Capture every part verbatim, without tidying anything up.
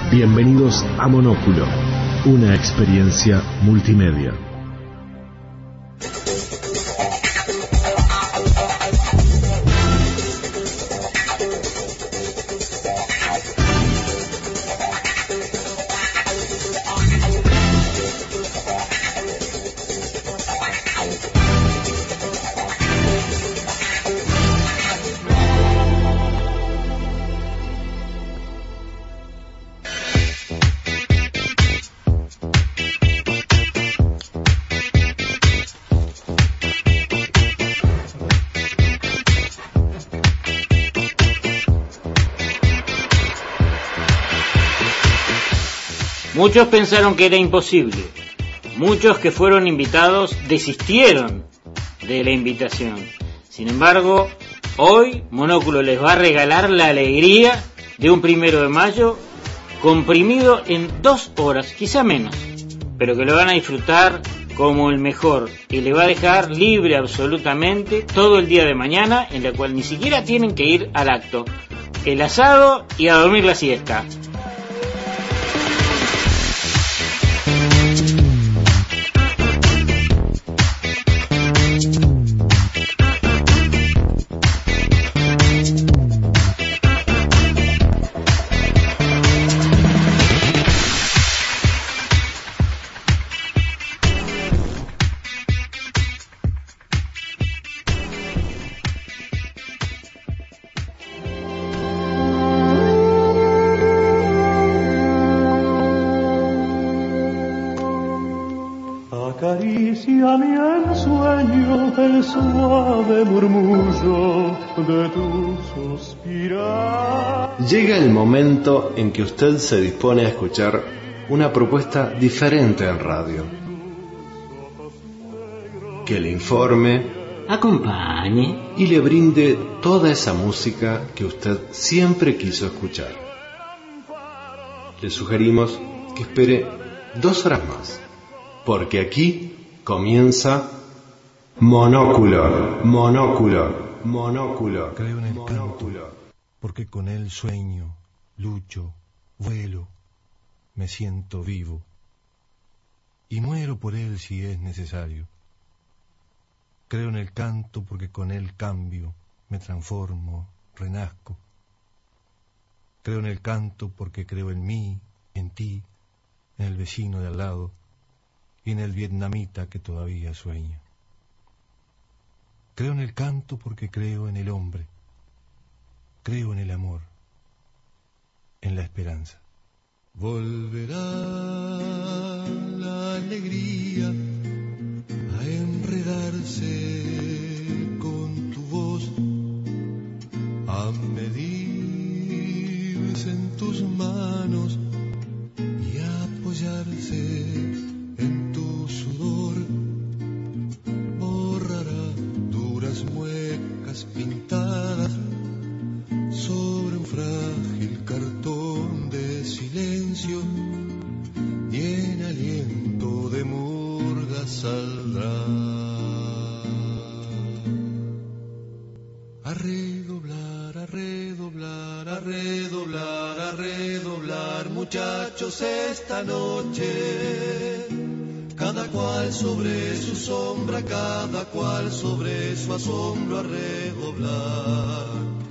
Bienvenidos a Monóculo, una experiencia multimedia. Muchos pensaron que era imposible. Muchos que fueron invitados desistieron de la invitación. Sin embargo, hoy Monóculo les va a regalar la alegría de un primero de mayo comprimido en dos horas, quizá menos, pero que lo van a disfrutar como el mejor y le va a dejar libre absolutamente todo el día de mañana, en la cual ni siquiera tienen que ir al acto. El asado y a dormir la siesta. Acaricia mi ensueño el suave murmullo de tu suspirar. Llega el momento en que usted se dispone a escuchar una propuesta diferente en radio. Que le informe, acompañe y le brinde toda esa música que usted siempre quiso escuchar. Le sugerimos que espere dos horas más, porque aquí comienza Monóculo, Monóculo, Monóculo. Creo en el canto, porque con él sueño, lucho, vuelo, me siento vivo, y muero por él si es necesario. Creo en el canto porque con él cambio, me transformo, renazco. Creo en el canto porque creo en mí, en ti, en el vecino de al lado, y en el vietnamita que todavía sueña. Creo en el canto porque creo en el hombre, creo en el amor, en la esperanza. Volverá la alegría a enredarse con tu voz, a medirse en tus manos y a apoyarse en tu sudor. Borrará duras muecas pintadas sobre un frágil cartón de silencio, y en aliento de murga saldrá a redoblar, a redoblar, a redoblar, a redoblar, muchachos, esta noche. Cada cual sobre su sombra, cada cual sobre su asombro, a redoblar,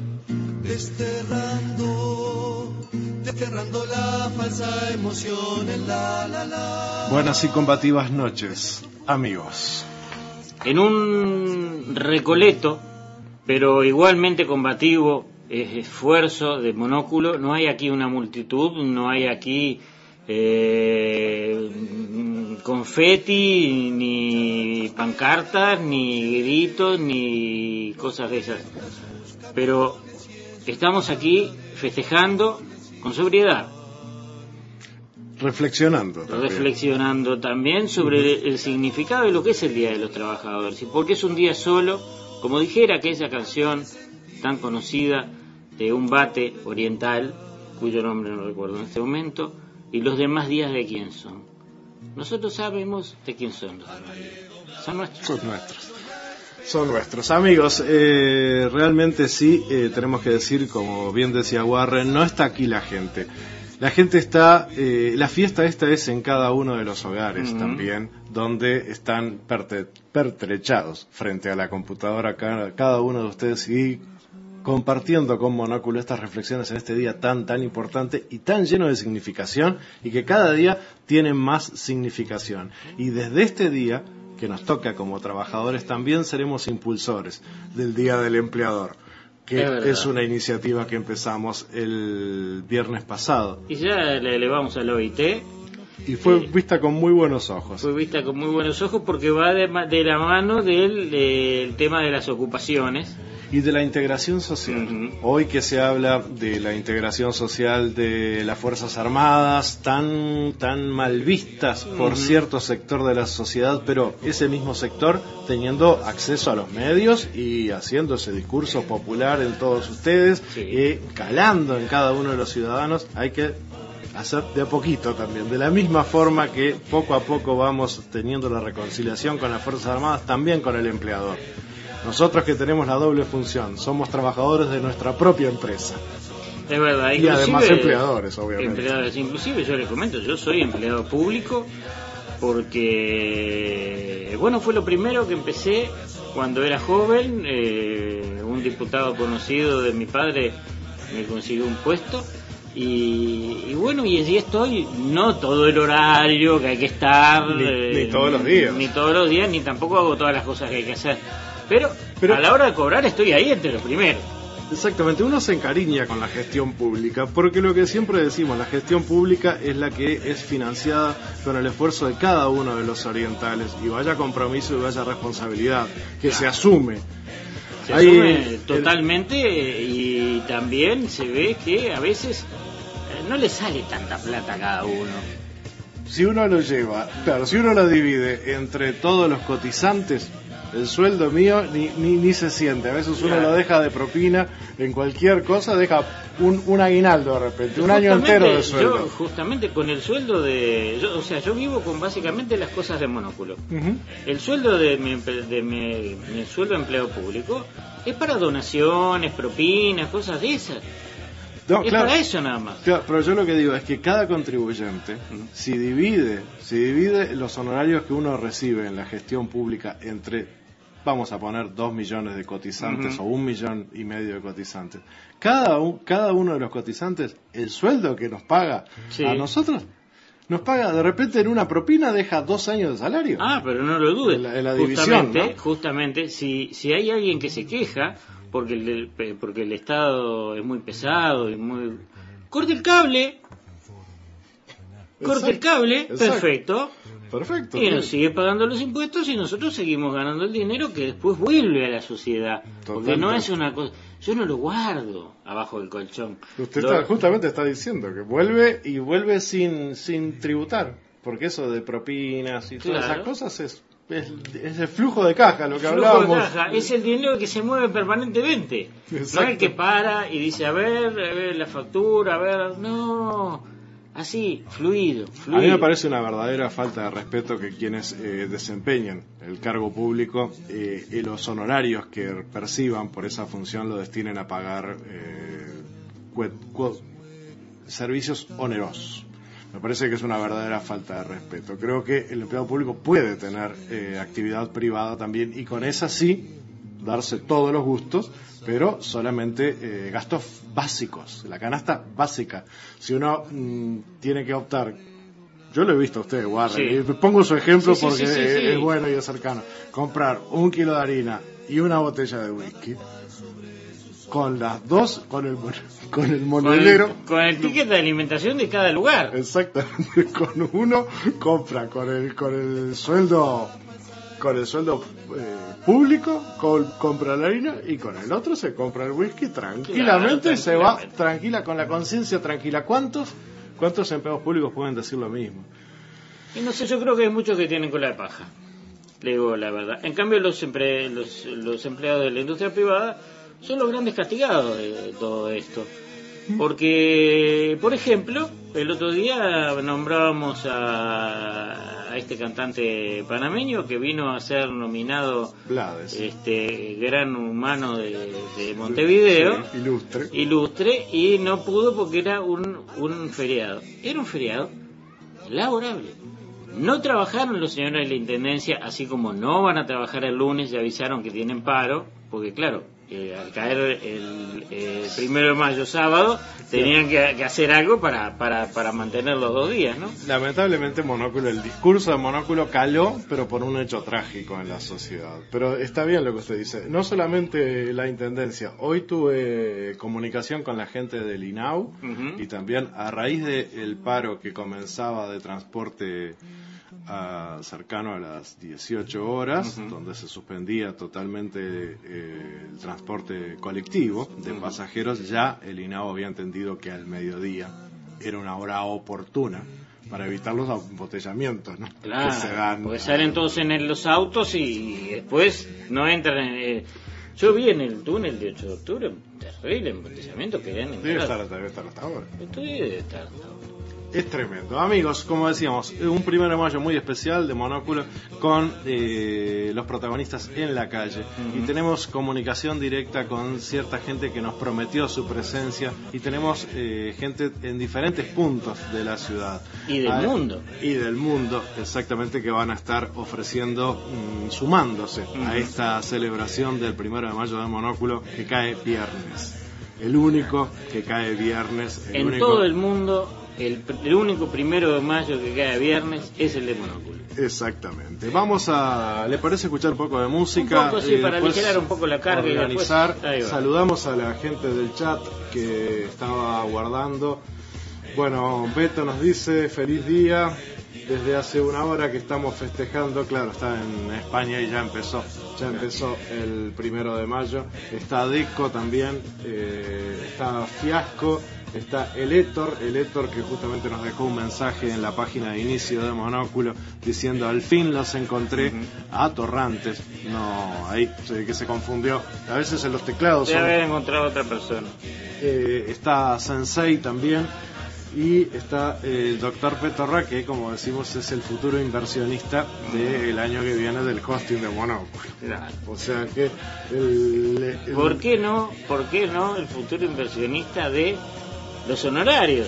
desterrando, desterrando la falsa emoción en la la la. Buenas y combativas noches, amigos. En un recoleto, pero igualmente combativo, esfuerzo de Monóculo, no hay aquí una multitud, no hay aquí eh, confeti, ni pancartas, ni gritos, ni cosas de esas. Pero estamos aquí festejando con sobriedad. Reflexionando también. Reflexionando también sobre el, el significado de lo que es el Día de los Trabajadores. Y porque es un día solo, como dijera aquella canción tan conocida de un bate oriental, cuyo nombre no recuerdo en este momento, y los demás días de quién son. Nosotros sabemos de quién son los demás días. Son nuestros. Son nuestros. Son nuestros. Amigos, eh, realmente sí, eh, tenemos que decir, como bien decía Warren, no está aquí la gente. La gente está, eh, la fiesta esta es en cada uno de los hogares uh-huh. también, donde están perte, pertrechados frente a la computadora cada, cada uno de ustedes y compartiendo con Monóculo estas reflexiones en este día tan, tan importante y tan lleno de significación y que cada día tiene más significación. Y desde este día, que nos toca como trabajadores, también seremos impulsores del Día del Empleador, que es, es una iniciativa que empezamos el viernes pasado. Y ya le elevamos al O I T. Y fue eh, vista con muy buenos ojos. Fue vista con muy buenos ojos porque va de, de la mano del, del tema de las ocupaciones. Y de la integración social. Uh-huh. Hoy que se habla de la integración social de las Fuerzas Armadas, tan, tan mal vistas por uh-huh. cierto sector de la sociedad, pero ese mismo sector teniendo acceso a los medios y haciendo ese discurso popular en todos ustedes, sí. y calando en cada uno de los ciudadanos, hay que hacer de a poquito también. De la misma forma que poco a poco vamos teniendo la reconciliación con las Fuerzas Armadas, también con el empleador. Nosotros que tenemos la doble función, somos trabajadores de nuestra propia empresa. Es verdad. Y además empleadores, obviamente. Empleadores, inclusive yo les comento, yo soy empleado público porque, bueno, fue lo primero que empecé cuando era joven. Eh, un diputado conocido de mi padre me consiguió un puesto. Y, y bueno, y allí estoy, no todo el horario que hay que estar. Ni, eh, ni todos los días. Ni todos los días, ni tampoco hago todas las cosas que hay que hacer. Pero, Pero a la hora de cobrar estoy ahí entre los primeros. Exactamente, uno se encariña con la gestión pública, porque lo que siempre decimos, la gestión pública es la que es financiada con el esfuerzo de cada uno de los orientales, y vaya compromiso y vaya responsabilidad, que claro. se asume. Se Ahí, asume totalmente el... y también se ve que a veces no le sale tanta plata a cada uno. Si uno lo lleva, claro, si uno lo divide entre todos los cotizantes, el sueldo mío ni, ni, ni se siente. A veces uno lo deja de propina en cualquier cosa, deja un, un aguinaldo de repente, un año entero de sueldo. Yo justamente con el sueldo de... Yo, o sea, yo vivo con básicamente las cosas de Monóculo. Uh-huh. El sueldo de mi, de mi, mi sueldo de empleo público es para donaciones, propinas, cosas de esas. No, es claro, para eso nada más. Claro, pero yo lo que digo es que cada contribuyente, uh-huh. si divide, si divide los honorarios que uno recibe en la gestión pública entre... vamos a poner dos millones de cotizantes uh-huh. o un millón y medio de cotizantes. Cada, un, cada uno de los cotizantes, el sueldo que nos paga sí. a nosotros, nos paga de repente en una propina, deja dos años de salario. Ah, pero no lo dudes. En la, en la división, justamente, ¿no? Justamente, si, si hay alguien que se queja porque el, porque el Estado es muy pesado y muy... ¡Corte el cable! ¡Corte el cable! Exacto. Perfecto. Perfecto. Y nos sigue pagando los impuestos y nosotros seguimos ganando el dinero que después vuelve a la sociedad. Totalmente. Porque no es una cosa... Yo no lo guardo abajo del colchón. Usted lo... está, justamente está diciendo que vuelve y vuelve sin sin tributar. Porque eso de propinas y todas claro. esas cosas es, es, es el flujo de caja, lo que el flujo hablábamos. De caja. Es el dinero que se mueve permanentemente. Exacto. No es el que para y dice, a ver, a ver la factura, a ver... No... Así, fluido, fluido. A mí me parece una verdadera falta de respeto que quienes eh, desempeñen el cargo público eh, y los honorarios que perciban por esa función lo destinen a pagar eh, cu- cu- servicios onerosos. Me parece que es una verdadera falta de respeto. Creo que el empleado público puede tener eh, actividad privada también y con esa sí darse todos los gustos, pero solamente eh, gastos básicos, la canasta básica. Si uno mmm, tiene que optar, yo lo he visto a ustedes, Warren, sí. y pongo su ejemplo sí, sí, porque sí, sí, es, sí. es bueno y es cercano, comprar un kilo de harina y una botella de whisky, con las dos, con el con el monedero, con el, con el ticket de alimentación de cada lugar. Exactamente, con uno compra con el con el sueldo con el sueldo eh, público, con, compra la harina y con el otro se compra el whisky tranquilamente, claro, se va tranquila, con la conciencia tranquila. ¿Cuántos cuántos empleados públicos pueden decir lo mismo? Y no sé, yo creo que hay muchos que tienen cola de paja, le digo la verdad. En cambio los, empre, los, los empleados de la industria privada son los grandes castigados de todo esto. Porque, por ejemplo, el otro día nombrábamos a, a este cantante panameño que vino a ser nominado Blades. este gran humano de, de Montevideo, sí, ilustre. ilustre, y no pudo porque era un, un feriado. Era un feriado laborable. No trabajaron los señores de la Intendencia, así como no van a trabajar el lunes, ya avisaron que tienen paro, porque claro, Eh, al caer el, el primero de mayo sábado tenían que, que hacer algo para, para, para mantener los dos días, ¿no? Lamentablemente Monóculo, el discurso de Monóculo caló, pero por un hecho trágico en la sociedad. Pero está bien lo que usted dice, no solamente la Intendencia, hoy tuve comunicación con la gente del I N A U, uh-huh. y también a raíz del paro que comenzaba de transporte a, cercano a las dieciocho horas, uh-huh. donde se suspendía totalmente eh, el transporte colectivo de uh-huh. pasajeros, ya el I N A U había entendido que al mediodía era una hora oportuna para evitar los embotellamientos, ¿no? Claro, que se dan, porque salen todos en los autos y después no entran en... Eh, yo vi en el túnel de ocho de octubre un terrible embotellamiento que querían entrar. Debe estar, debe estar hasta ahora. Esto debe estar hasta ahora. Es tremendo. Amigos, como decíamos, un primero de mayo muy especial de Monóculo con eh, los protagonistas en la calle. Uh-huh. Y tenemos comunicación directa con cierta gente que nos prometió su presencia y tenemos eh, gente en diferentes puntos de la ciudad. Y del ah, mundo. Y del mundo, exactamente, que van a estar ofreciendo, mmm, sumándose uh-huh. a esta celebración del primero de mayo de Monóculo que cae viernes. El único que cae viernes. El en único... todo el mundo... El, el único primero de mayo que cae viernes es el de Monóculo. Exactamente. Vamos a, ¿le parece escuchar un poco de música? Un poco, sí, para aligerar un poco la carga y después saludamos a la gente del chat que estaba aguardando. Bueno, Beto nos dice, feliz día. Desde hace una hora que estamos festejando, claro, está en España y ya empezó, ya empezó el primero de mayo. Está Deco también, eh, está Fiasco, está el Héctor, el Héctor que justamente nos dejó un mensaje en la página de inicio de Monóculo diciendo al fin los encontré, uh-huh. atorrantes. No, ahí que se confundió. A veces en los teclados. Debe haber encontrado a otra persona. Eh, está Sensei también. Y está eh, el doctor Petorra, que como decimos es el futuro inversionista del año que viene del hosting de Monóculo. Claro. O sea que... El, el... ¿Por qué no? ¿Por qué no el futuro inversionista de los honorarios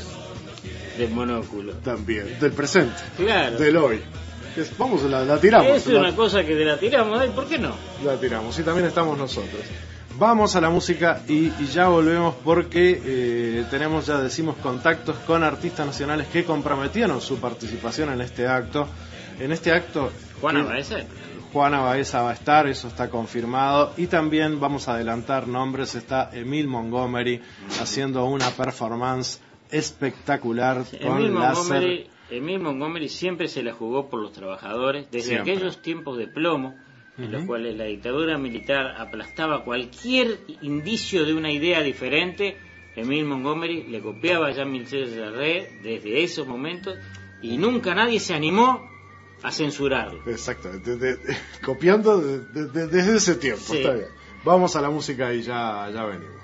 del Monóculo? También, del presente. Claro. Del hoy. Es, vamos, la, la tiramos. Es la, una cosa que la tiramos, ¿eh? ¿Por qué no? La tiramos, y también estamos nosotros. Vamos a la música y, y ya volvemos porque eh, tenemos, ya decimos, contactos con artistas nacionales que comprometieron su participación en este acto. En este acto... Juana Baeza. Juana Baeza va a estar, eso está confirmado. Y también vamos a adelantar nombres, está Emil Montgomery haciendo una performance espectacular sí, con Emil láser. Montgomery, Emil Montgomery siempre se la jugó por los trabajadores, desde siempre. Aquellos tiempos de plomo, en los cuales la dictadura militar aplastaba cualquier indicio de una idea diferente. Emil Montgomery le copiaba a Jean-Michel Jarre desde esos momentos y nunca nadie se animó a censurarlo. Exactamente, de, de, copiando de, de, de, desde ese tiempo. Sí. Está bien. Vamos a la música y ya, ya venimos.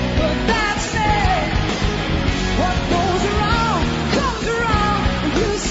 What goes around comes around. You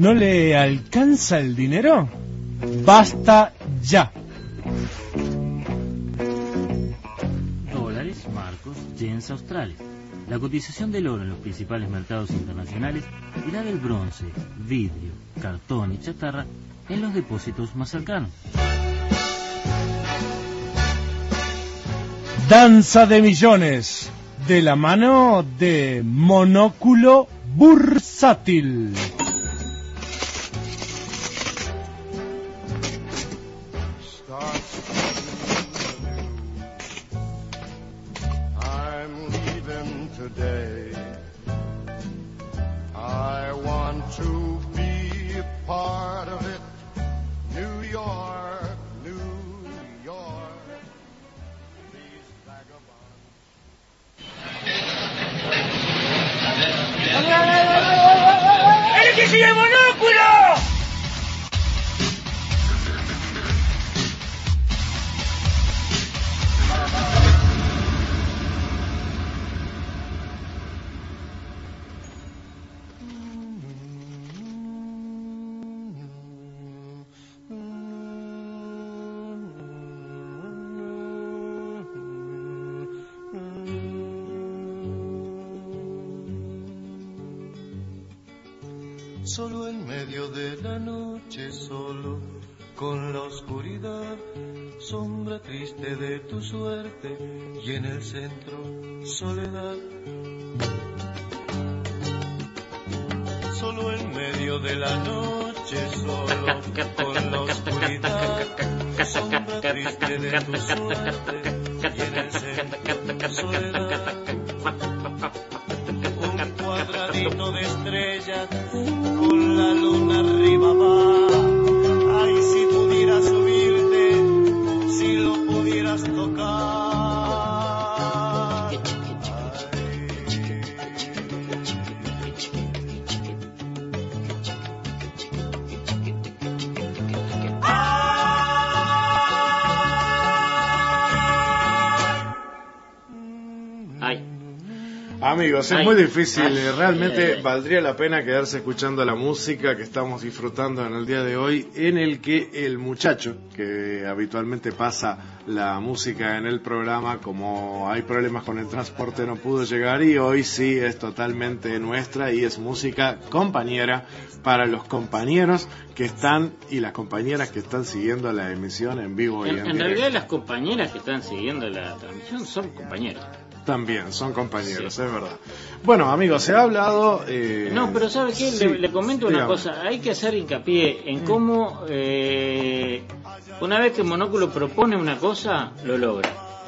¿No le alcanza el dinero? ¡Basta ya! Dólares, marcos, yens australes. La cotización del oro en los principales mercados internacionales y la del bronce, vidrio, cartón y chatarra en los depósitos más cercanos. Danza de millones, de la mano de Monóculo Bursátil. ¡El que sigue el monóculo! Solo en medio de la noche, solo con la oscuridad, sombra triste de tu suerte, y en el centro soledad. Solo en medio de la noche, solo con la oscuridad, sombra triste de tu suerte, y en el centro soledad. Un cuadradito de estrellas con la luna arriba va. Ay, si pudieras subirte, si lo pudieras tocar. Amigos, es Ay, muy difícil, ay, realmente ay, ay. valdría la pena quedarse escuchando la música que estamos disfrutando en el día de hoy, en el que el muchacho, que habitualmente pasa la música en el programa, como hay problemas con el transporte no pudo llegar, y hoy sí es totalmente nuestra y es música compañera para los compañeros que están y las compañeras que están siguiendo la emisión en vivo y en, En, en directo. realidad las compañeras que están siguiendo la transmisión son compañeras. También, son compañeros, Sí. es verdad. Bueno, amigos, se ha hablado... Eh... No, pero ¿sabe qué? Sí, Le, le comento una dígame. cosa. Hay que hacer hincapié en cómo eh, una vez que Monóculo propone una cosa, lo logra.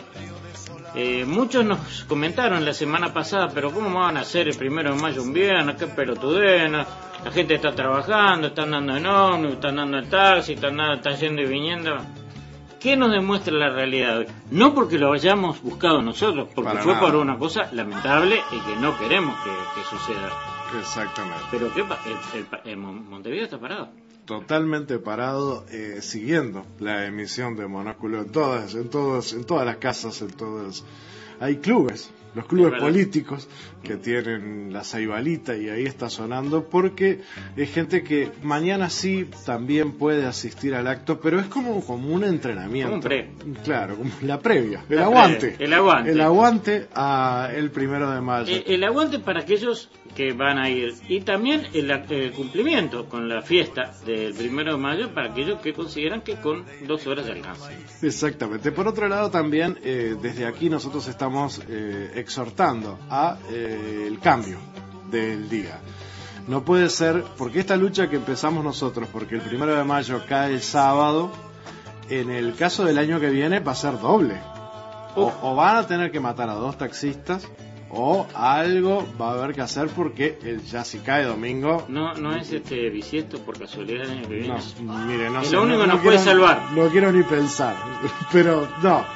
Eh, muchos nos comentaron la semana pasada, pero ¿cómo van a hacer el primero de mayo un viernes? ¿Qué pelotudena? La gente está trabajando, están dando en ómnibus, están dando en taxi, están, dando, están yendo y viniendo. ¿Qué nos demuestra la realidad hoy? No porque lo hayamos buscado nosotros, porque Para fue nada. por una cosa lamentable y que no queremos que, que suceda. Exactamente. Pero ¿qué pasa? El, el, el Montevideo está parado. Totalmente parado, eh, siguiendo la emisión de Monóculo en todas, en todos, en todas las casas, en todas. Hay clubes, los clubes políticos que tienen la Ceibalita y ahí está sonando, porque es gente que mañana sí también puede asistir al acto, pero es como, como un entrenamiento. Como un pre. Claro, como la previa, el La aguante. previa, el aguante. El aguante a el primero de mayo. El, el aguante para aquellos que van a ir. Y también el, el cumplimiento con la fiesta del primero de mayo para aquellos que consideran que con dos horas de alcance. Exactamente. Por otro lado, también eh, desde aquí nosotros estamos eh, exhortando a eh, el cambio del día. No puede ser, porque esta lucha que empezamos nosotros, porque el primero de mayo cae el sábado, en el caso del año que viene va a ser doble. O, o van a tener que matar a dos taxistas, o algo va a haber que hacer, porque el, ya si cae domingo... No no es este bisiesto por casualidad el año que viene. No, mire, no es sé, lo único no, que no nos puede quiero- salvar. No quiero ni pensar, pero no.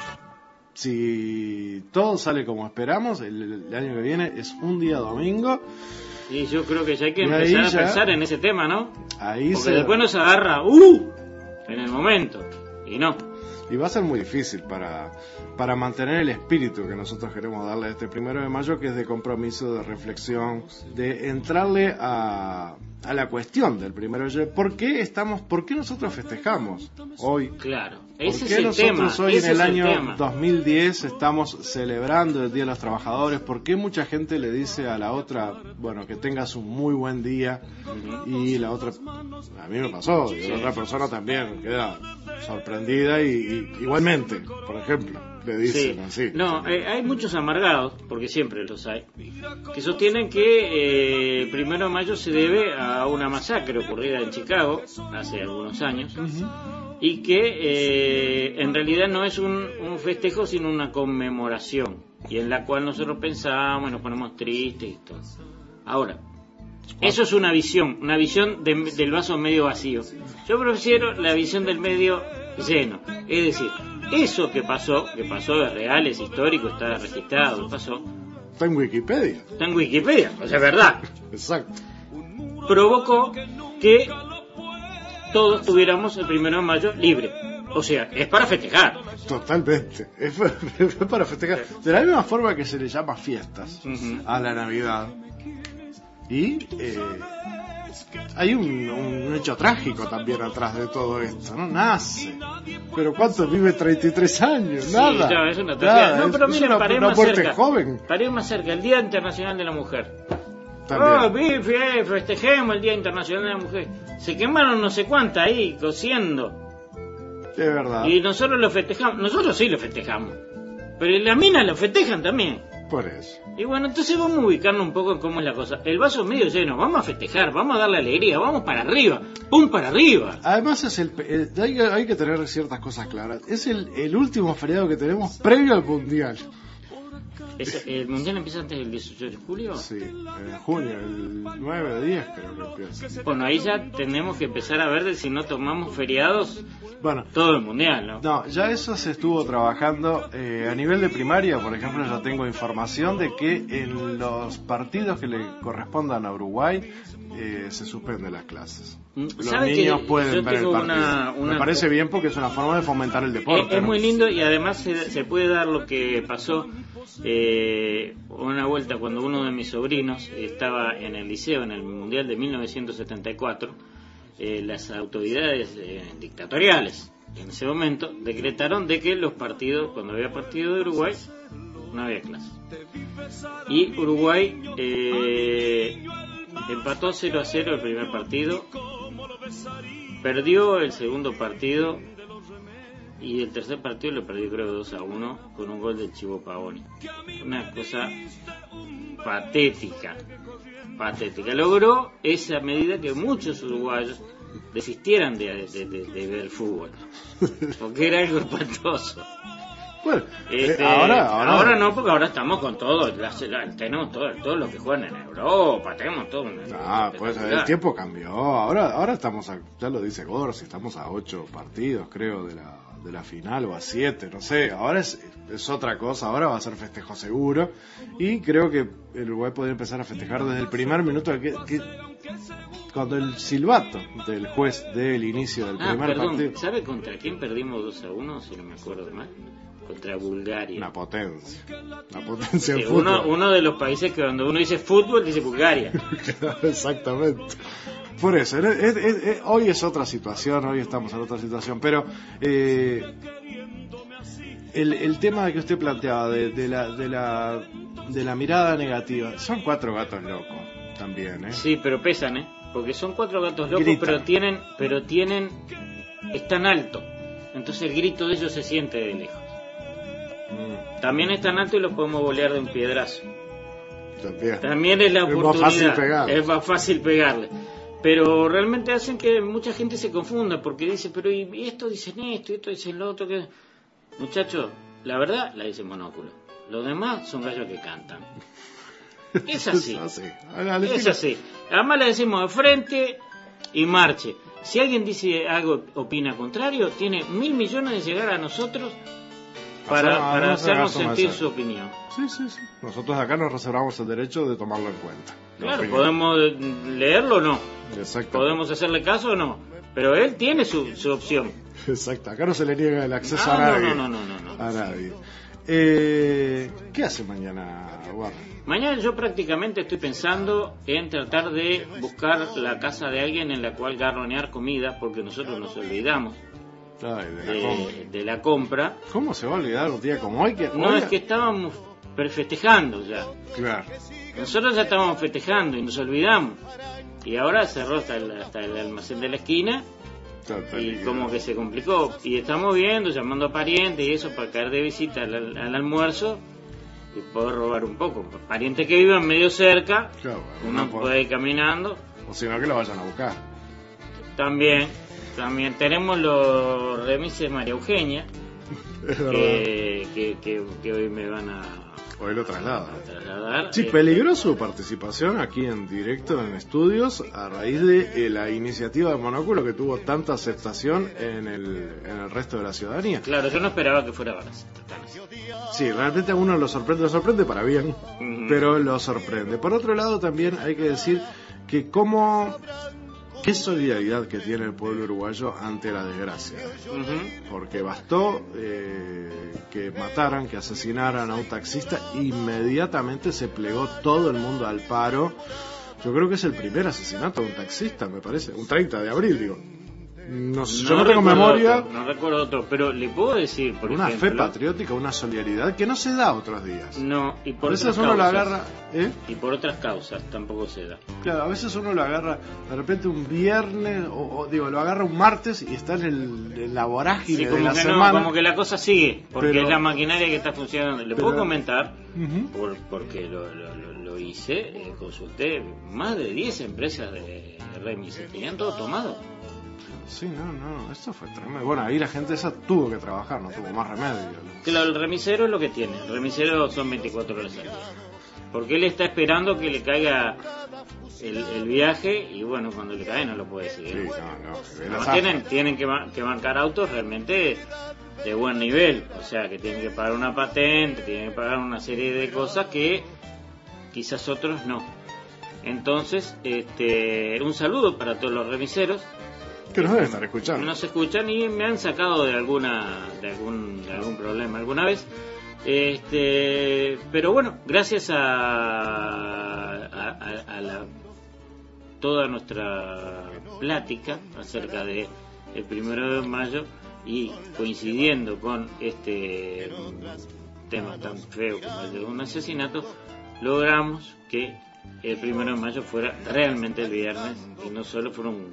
Si todo sale como esperamos, el, el año que viene es un día domingo. Y yo creo que ya hay que Y ahí empezar a ya- pensar en ese tema, ¿no? Ahí Porque se- después nos agarra, ¡uh! En el momento. Y no. Y va a ser muy difícil para, para mantener el espíritu que nosotros queremos darle a este primero de mayo, que es de compromiso, de reflexión, de entrarle a, a la cuestión del primero de mayo. ¿Por qué estamos, por qué nosotros festejamos hoy? Claro, ¿Por ese qué es el nosotros tema, hoy ese en el es el año tema. dos mil diez estamos celebrando el Día de los Trabajadores? ¿Por qué mucha gente le dice a la otra, bueno, que tengas un muy buen día? Uh-huh. Y la otra, a mí me pasó, y sí. La otra persona también queda sorprendida y, y igualmente, por ejemplo, le dicen sí. Así. No, eh, hay muchos amargados, porque siempre los hay, que sostienen que el eh, primero de mayo se debe a una masacre ocurrida en Chicago hace algunos años. Uh-huh. Y que eh, en realidad no es un, un festejo sino una conmemoración, y en la cual nosotros pensamos y nos ponemos tristes y todo. Ahora, eso es una visión, una visión de, del vaso medio vacío. Yo prefiero la visión del medio lleno, es decir, eso que pasó, que pasó es real, es histórico, está registrado, pasó. Está en Wikipedia. Está en Wikipedia, o sea, es verdad. Exacto. Provocó que todos tuviéramos el primero de mayo libre. O sea, es para festejar. Totalmente. Es para festejar. De la misma forma que se le llama fiestas uh-huh. a la Navidad. Y eh, hay un, un hecho trágico también atrás de todo esto, ¿no? Nace. Pero ¿cuánto vive treinta y tres años? Sí, nada. No, es una tragedia. No, pero es miren, una, paré una más muerte cerca. joven. Paré más cerca, el Día Internacional de la Mujer. También. Oh, bife, eh, festejemos el Día Internacional de la Mujer. Se quemaron no sé cuántas ahí, cociendo. Es verdad. Y nosotros lo festejamos. Nosotros sí lo festejamos. Pero las minas lo festejan también. Por eso. Y bueno, entonces vamos a ubicarnos un poco en cómo es la cosa. El vaso medio lleno, vamos a festejar, vamos a darle alegría, vamos para arriba, pum para arriba. Además es el, el hay, hay que tener ciertas cosas claras. Es el, el último feriado que tenemos previo al Mundial. ¿Es, ¿El Mundial empieza antes del dieciocho de julio? Sí, en junio, el nueve de diez creo que empieza. Bueno, ahí ya tenemos que empezar a ver de si no tomamos feriados bueno, todo el Mundial, ¿no? No, ya eso se estuvo trabajando eh, a nivel de primaria, por ejemplo, ya tengo información de que en los partidos que le correspondan a Uruguay eh, se suspenden las clases. Los niños pueden ver el partido. Una, una... Me parece bien porque es una forma de fomentar el deporte. Es, es ¿no? muy lindo y además se, se puede dar lo que pasó eh, una vuelta cuando uno de mis sobrinos estaba en el liceo en el Mundial de mil novecientos setenta y cuatro. Eh, las autoridades eh, dictatoriales en ese momento decretaron de que los partidos, cuando había partido de Uruguay, no había clase. Y Uruguay eh, empató cero a cero el primer partido, perdió el segundo partido y el tercer partido lo perdió creo dos a uno con un gol del Chivo Pavoni. Una cosa patética, patética. Logró esa medida que muchos uruguayos desistieran de, de, de, de ver fútbol, porque era algo espantoso. Bueno, este, eh, ahora, ahora ahora no, porque ahora estamos con todo, la, la, tenemos todo, todo lo que juegan en Europa, tenemos todo. Ah, pues el tiempo cambió. Ahora, ahora estamos, a, ya lo dice Gorsi, estamos a ocho partidos, creo, de la de la final o a siete, no sé. Ahora es, es otra cosa. Ahora va a ser festejo seguro y creo que el Uruguay podría empezar a festejar desde el primer minuto que, que cuando el silbato del juez del inicio del ah, primer perdón, partido. ¿Sabe contra quién perdimos dos a uno? Si no me acuerdo mal. Contra Bulgaria. Una potencia. Una potencia sí, en fútbol. Uno, uno de los países que cuando uno dice fútbol dice Bulgaria. Exactamente. Por eso, es, es, es, hoy es otra situación, hoy estamos en otra situación, pero eh, el, el tema que usted planteaba de, de, la, de, la, de la mirada negativa, son cuatro gatos locos también, ¿eh? Sí, pero pesan, ¿eh? Porque son cuatro gatos locos, Gritan. pero tienen, pero tienen, están alto, entonces el grito de ellos se siente de lejos. Mm. También están alto y los podemos bolear de un piedrazo. También, También es la oportunidad, es más fácil pegarle. Es más fácil pegarle. Pero realmente hacen que mucha gente se confunda porque dice, pero y esto dicen esto, y esto dicen lo otro. Que... Muchachos, la verdad la dice Monóculo. Los demás son gallos que cantan. Es así. Es así. Es así. Además le decimos de frente y marche. Si alguien dice algo, opina contrario, tiene mil millones de llegar a nosotros para, Hacer, para hacernos sentir hacer. su opinión. Sí, sí, sí. Nosotros acá nos reservamos el derecho de tomarlo en cuenta. Claro, podemos leerlo o no. Exacto. Podemos hacerle caso o no. Pero él tiene su, su opción. Exacto. Acá no se le niega el acceso ah, a nadie. No, no, no, no, no, no. A nadie. Eh, ¿Qué hace mañana, Warren? Mañana yo prácticamente estoy pensando en tratar de buscar la casa de alguien en la cual garronear comida, porque nosotros nos olvidamos Ay, de, la de, de la compra. ¿Cómo se va a olvidar un día como hoy? Que No, hoy... es que estábamos festejando ya. Claro. Nosotros ya estábamos festejando y nos olvidamos. Y ahora cerró hasta el, hasta el almacén de la esquina. Y como que se complicó. Y estamos viendo, llamando a parientes y eso para caer de visita al, al almuerzo y poder robar un poco. Parientes que vivan medio cerca, claro, uno por... puede ir caminando. O si no, que lo vayan a buscar. También, también tenemos los remises de María Eugenia, que, que, que, que hoy me van a... Hoy lo traslada. trasladar. Sí, peligró su participación aquí en directo en estudios a raíz de eh, la iniciativa de Monóculo que tuvo tanta aceptación en el, en el resto de la ciudadanía. Claro, yo no esperaba que fuera barato. Sí, realmente a uno lo sorprende, lo sorprende para bien, uh-huh. pero lo sorprende. Por otro lado también hay que decir que cómo... qué solidaridad que tiene el pueblo uruguayo ante la desgracia. Uh-huh. Porque bastó eh, que mataran, que asesinaran a un taxista, inmediatamente se plegó todo el mundo al paro. Yo creo que es el primer asesinato de un taxista, me parece, un treinta de abril, digo. No, no yo no tengo memoria. Otro, no recuerdo otro, pero le puedo decir, por una ejemplo, fe patriótica, una solidaridad que no se da otros días. No, y por a veces otras uno causas, la agarra, ¿eh? Y por otras causas tampoco se da. Claro, a veces uno lo agarra de repente un viernes, o, o digo, lo agarra un martes y está en, el, en la vorágine sí, de como la que semana. No, como que la cosa sigue, porque pero, es la maquinaria que está funcionando. Le pero, puedo comentar, uh-huh. por, porque lo, lo, lo, lo hice, eh, consulté más de diez empresas de remis, tenían todo tomado. Sí, no, no, esto fue tremendo. Bueno, ahí la gente esa tuvo que trabajar, no tuvo más remedio. Claro, el remisero es lo que tiene. El remisero son veinticuatro horas al día. Porque él está esperando que le caiga el, el viaje y bueno, cuando le cae no lo puede seguir. Sí, no, no. no tienen tienen que, que bancar autos realmente de buen nivel. O sea, que tienen que pagar una patente, tienen que pagar una serie de cosas que quizás otros no. Entonces, este, un saludo para todos los remiseros. Que nos deben estar escuchando. Nos escuchan y me han sacado de alguna de algún de algún problema alguna vez. Este, pero bueno, gracias a, a, a, a la, toda nuestra plática acerca de el primero de mayo y coincidiendo con este tema tan feo como el de un asesinato, logramos que el primero de mayo fuera realmente el viernes y no solo fuera un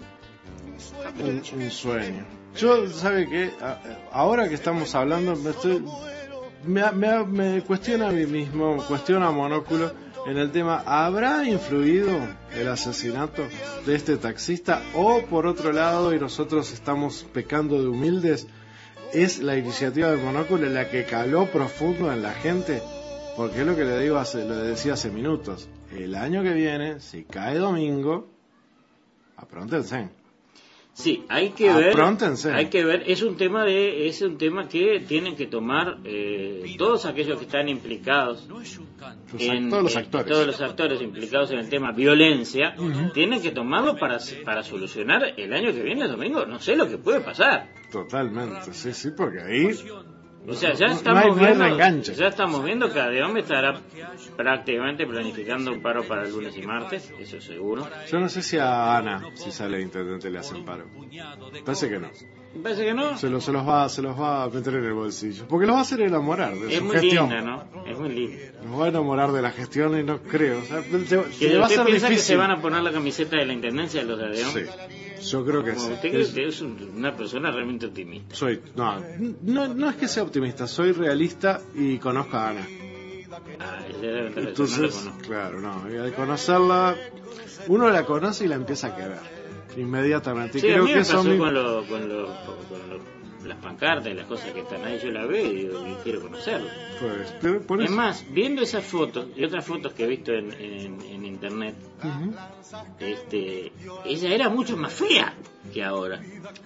Un, un sueño. Yo, ¿sabe qué? Ahora que estamos hablando, me, estoy, me, me, me cuestiona a mí mismo, cuestiona a Monóculo en el tema, ¿habrá influido el asesinato de este taxista? O por otro lado, y nosotros estamos pecando de humildes, ¿es la iniciativa de Monóculo la que caló profundo en la gente? Porque es lo que le digo hace, lo decía hace minutos. El año que viene, si cae domingo, apróntense. Sí, hay que ver, Apróntense. hay que ver, es un tema de, es un tema que tienen que tomar eh, todos aquellos que están implicados, en, todos los actores, eh, todos los actores implicados en el tema violencia, uh-huh. tienen que tomarlo para para solucionar el año que viene, el domingo, no sé lo que puede pasar. Totalmente, sí, sí, porque ahí, o sea, ya estamos no hay, no hay viendo, ya estamos viendo que Adeome estará prácticamente planificando un paro para el lunes y martes, eso seguro. Yo no sé si a Ana, si sale intendente, le hacen paro. Parece que no. Parece que no. Se, lo, se los va, se los va a meter en el bolsillo, porque los va a hacer enamorar de es su muy gestión. Linda, ¿no? Es muy linda. Los va a enamorar de la gestión y no creo. O sea, te, ¿Que te va a ser piensa difícil. Que se van a poner la camiseta de la intendencia de los de Adeome? Sí. Yo creo que Como sí. Usted cree que es una persona realmente optimista. Soy, no, no, no es que sea optimista, soy realista y conozco a Ana. Ah, entonces, no la conozco. Claro, no, y al conocerla, uno la conoce y la empieza a querer inmediatamente. Sí, y creo a mí me que pasó eso con, lo, con, lo, con lo, las pancartas y las cosas que están ahí, yo la veo y digo, y quiero conocerlo. Pues, pero por es eso. más, viendo esas fotos y otras fotos que he visto en, en, en internet, uh-huh. este, ella era mucho más fea que ahora.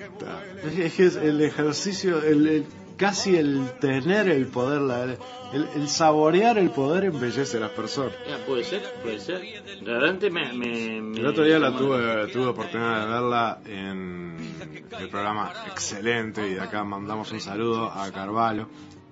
Es que es el ejercicio, el, el, casi el tener el poder, la, el, el saborear el poder embellece a las personas. Ya, puede ser, puede ser. Realmente me... me, me el otro día la tuve, tuve oportunidad de verla en el programa Excelente, y de acá mandamos un saludo a Carvalho,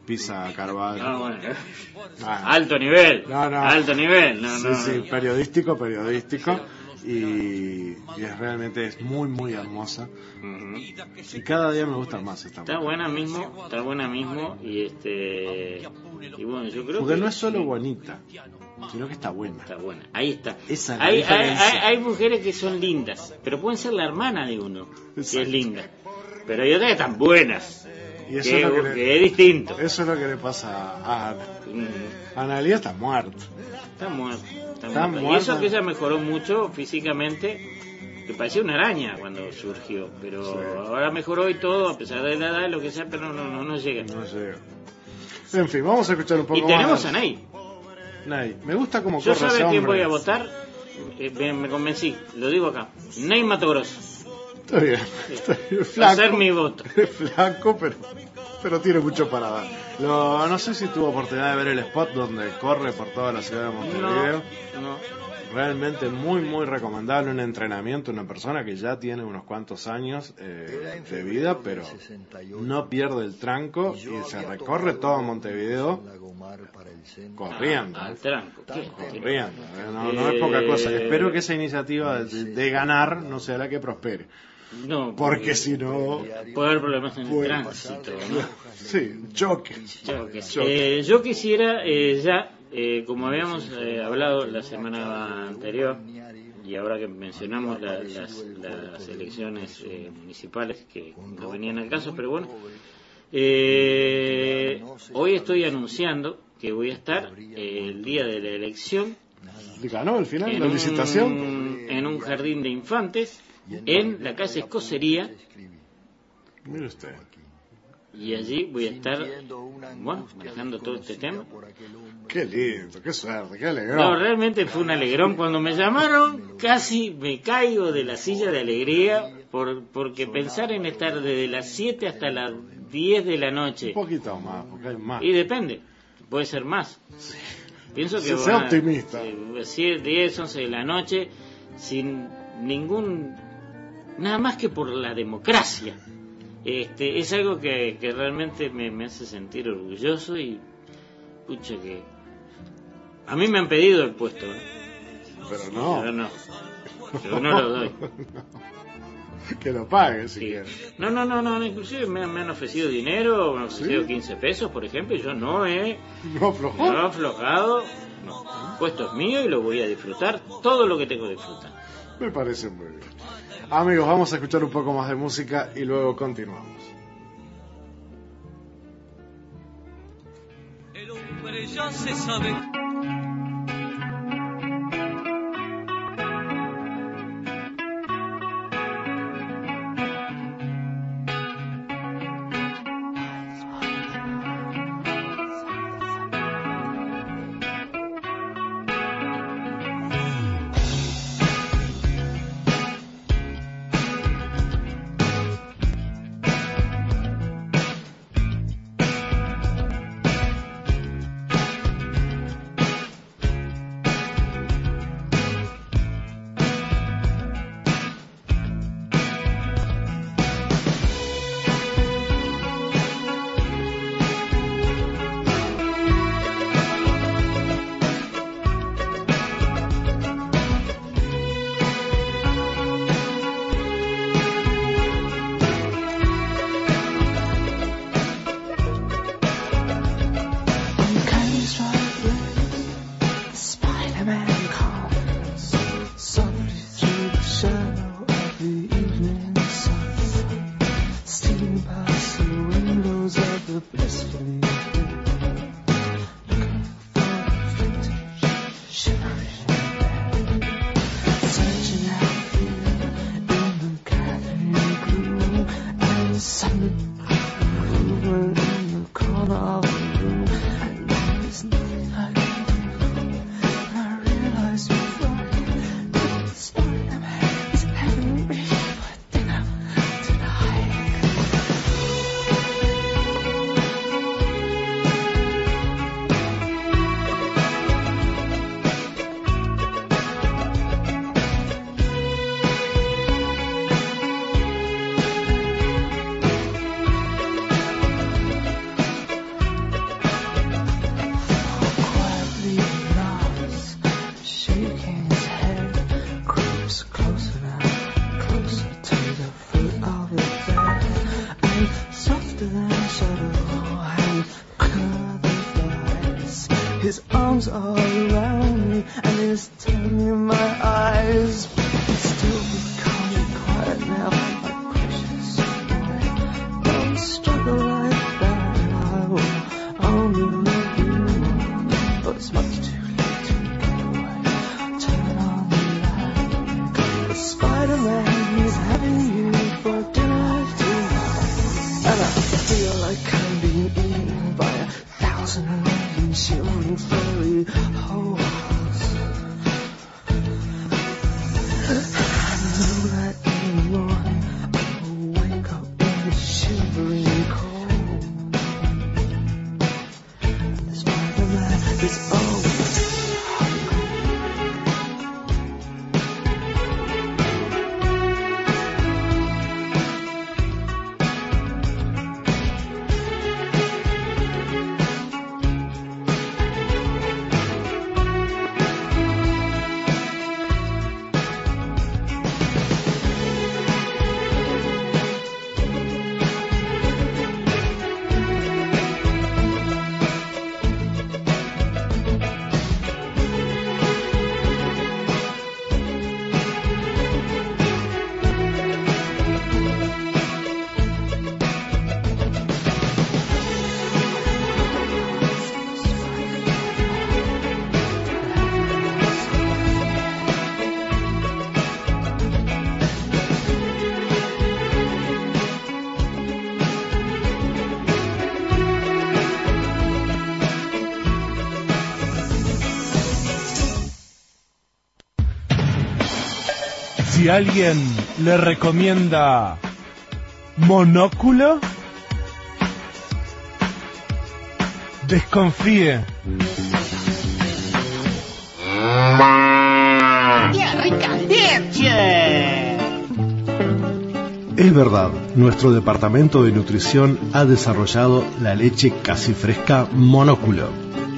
pisa Carvalho. No, bueno. Ah. Alto nivel. No, no. Alto nivel. No, sí, no, sí, no. periodístico, periodístico. Y, y es realmente es muy, muy hermosa. Uh-huh. Y cada día me gusta más esta Está mujer. buena mismo, está buena mismo. Y este. Y bueno, yo creo Porque que. no es solo bonita, sino que está buena. Está buena, ahí está. Esa es la Hay, hay, diferencia. hay, hay mujeres que son lindas, pero pueden ser la hermana de uno, que Exacto. es linda. Pero hay otras que están buenas, Y eso, que, es lo que, le, que es distinto. eso es lo que le pasa a Ana. Mm, Analía está muerta. Está muerta. Está Está muerta. Y muerta. eso que ella mejoró mucho físicamente, que parecía una araña cuando surgió. Pero Sí. ahora mejoró y todo, a pesar de la edad, lo que sea, pero no, no, no llega. No llega. En fin, vamos a escuchar un poco Y tenemos más. a Ney. Ney. Me gusta como Yo corre ese sabe quién hombre. voy a votar. Eh, me, me convencí, lo digo acá. Ney Mato Grosso. Está bien. Está bien. Va a Flaco. ser mi voto. Es flaco, pero, pero tiene mucho para dar. Lo, no sé si tuvo oportunidad de ver el spot donde corre por toda la ciudad de Montevideo. No, no. Realmente muy, muy recomendable. Un entrenamiento, una persona que ya tiene unos cuantos años eh, de vida, pero no pierde el tranco y se recorre todo Montevideo corriendo. Al tranco. ¿Qué? Corriendo. eh, No, no es poca cosa. Espero que esa iniciativa de, de ganar no sea la que prospere. No, Porque si no... puede haber problemas en el puede tránsito, ¿no? Sí, choque. Choques. Choque. Eh, yo quisiera eh, ya, eh, como habíamos eh, hablado la semana anterior, y ahora que mencionamos la- las, las elecciones eh, municipales que no venían al caso, pero bueno, eh, hoy estoy anunciando que voy a estar eh, el día de la elección ¿Ganó el final en la licitación? un, en un jardín de infantes en la calle Escocería, Mire usted. y allí voy a estar, bueno, manejando todo este tema. Qué lindo, qué suerte, qué alegrón. No, realmente fue un alegrón. Cuando me llamaron, casi me caigo de la silla de alegría, por, porque pensar en estar desde las siete hasta las diez de la noche, Un poquito más, porque hay más. y depende, puede ser más. Pienso que Sí, sea van a- optimista. eh, siete, diez, once de la noche, sin ningún, nada más que por la democracia. Este, es algo que, que realmente me, me hace sentir orgulloso y, pucha, que a mí me han pedido el puesto, ¿eh? Pero no. Yo no, yo no lo doy. Que lo pague si Sí. quiere. No, no, no, no, inclusive me, han- me han ofrecido dinero, me han ofrecido ¿Sí? quince pesos, por ejemplo, y yo no he, No aflojó. no he aflojado. No, el puesto es mío y lo voy a disfrutar, todo lo que tengo que disfrutar. Me parece muy bien. Amigos, vamos a escuchar un poco más de música y luego continuamos. El hombre ya se sabe. Spider-Man comes softly through the shadow of the evening sun, stealing past the windows of the blissfully dead, looking for the vintage shivering bed, searching out fear in the gathering gloom, and suddenly over in the corner of the room, and there is nothing I can do. I realize before that Spider-Man is having me for dinner tonight. arms all around me, and it's turning my eyes. Still becoming quiet now, my precious boy. Don't struggle like that, I will only love you more. But it's much too late to get away. Turn on the light. The Spider-Man is having you for dinner tonight, and I feel like I'm being eaten by a thousand raging, shivering furry holes. I know that in the morning I will wake up in the shivering cold. The Spider-Man is always Si alguien le recomienda Monóculo, desconfíe. ¡Tierra caliente! Es verdad, nuestro departamento de nutrición ha desarrollado la leche casi fresca Monóculo.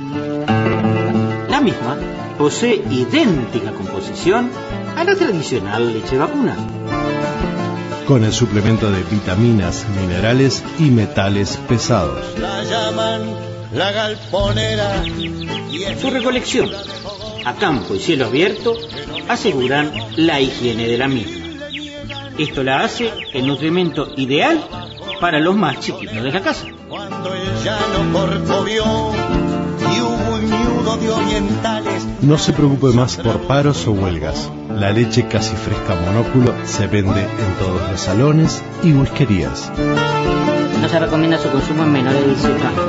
La misma posee idéntica composición a la tradicional leche vacuna, con el suplemento de vitaminas, minerales y metales pesados. La llaman la galponera. Su recolección a campo y cielo abierto aseguran la higiene de la misma. Esto la hace el nutrimento ideal para los más chiquitos de la casa. Cuando el llano corcovió y hubo un ñudo de orientales. No se preocupe más por paros o huelgas. La leche casi fresca Monóculo se vende en todos los salones y whiskerías. No se recomienda su consumo en menores de dieciocho años.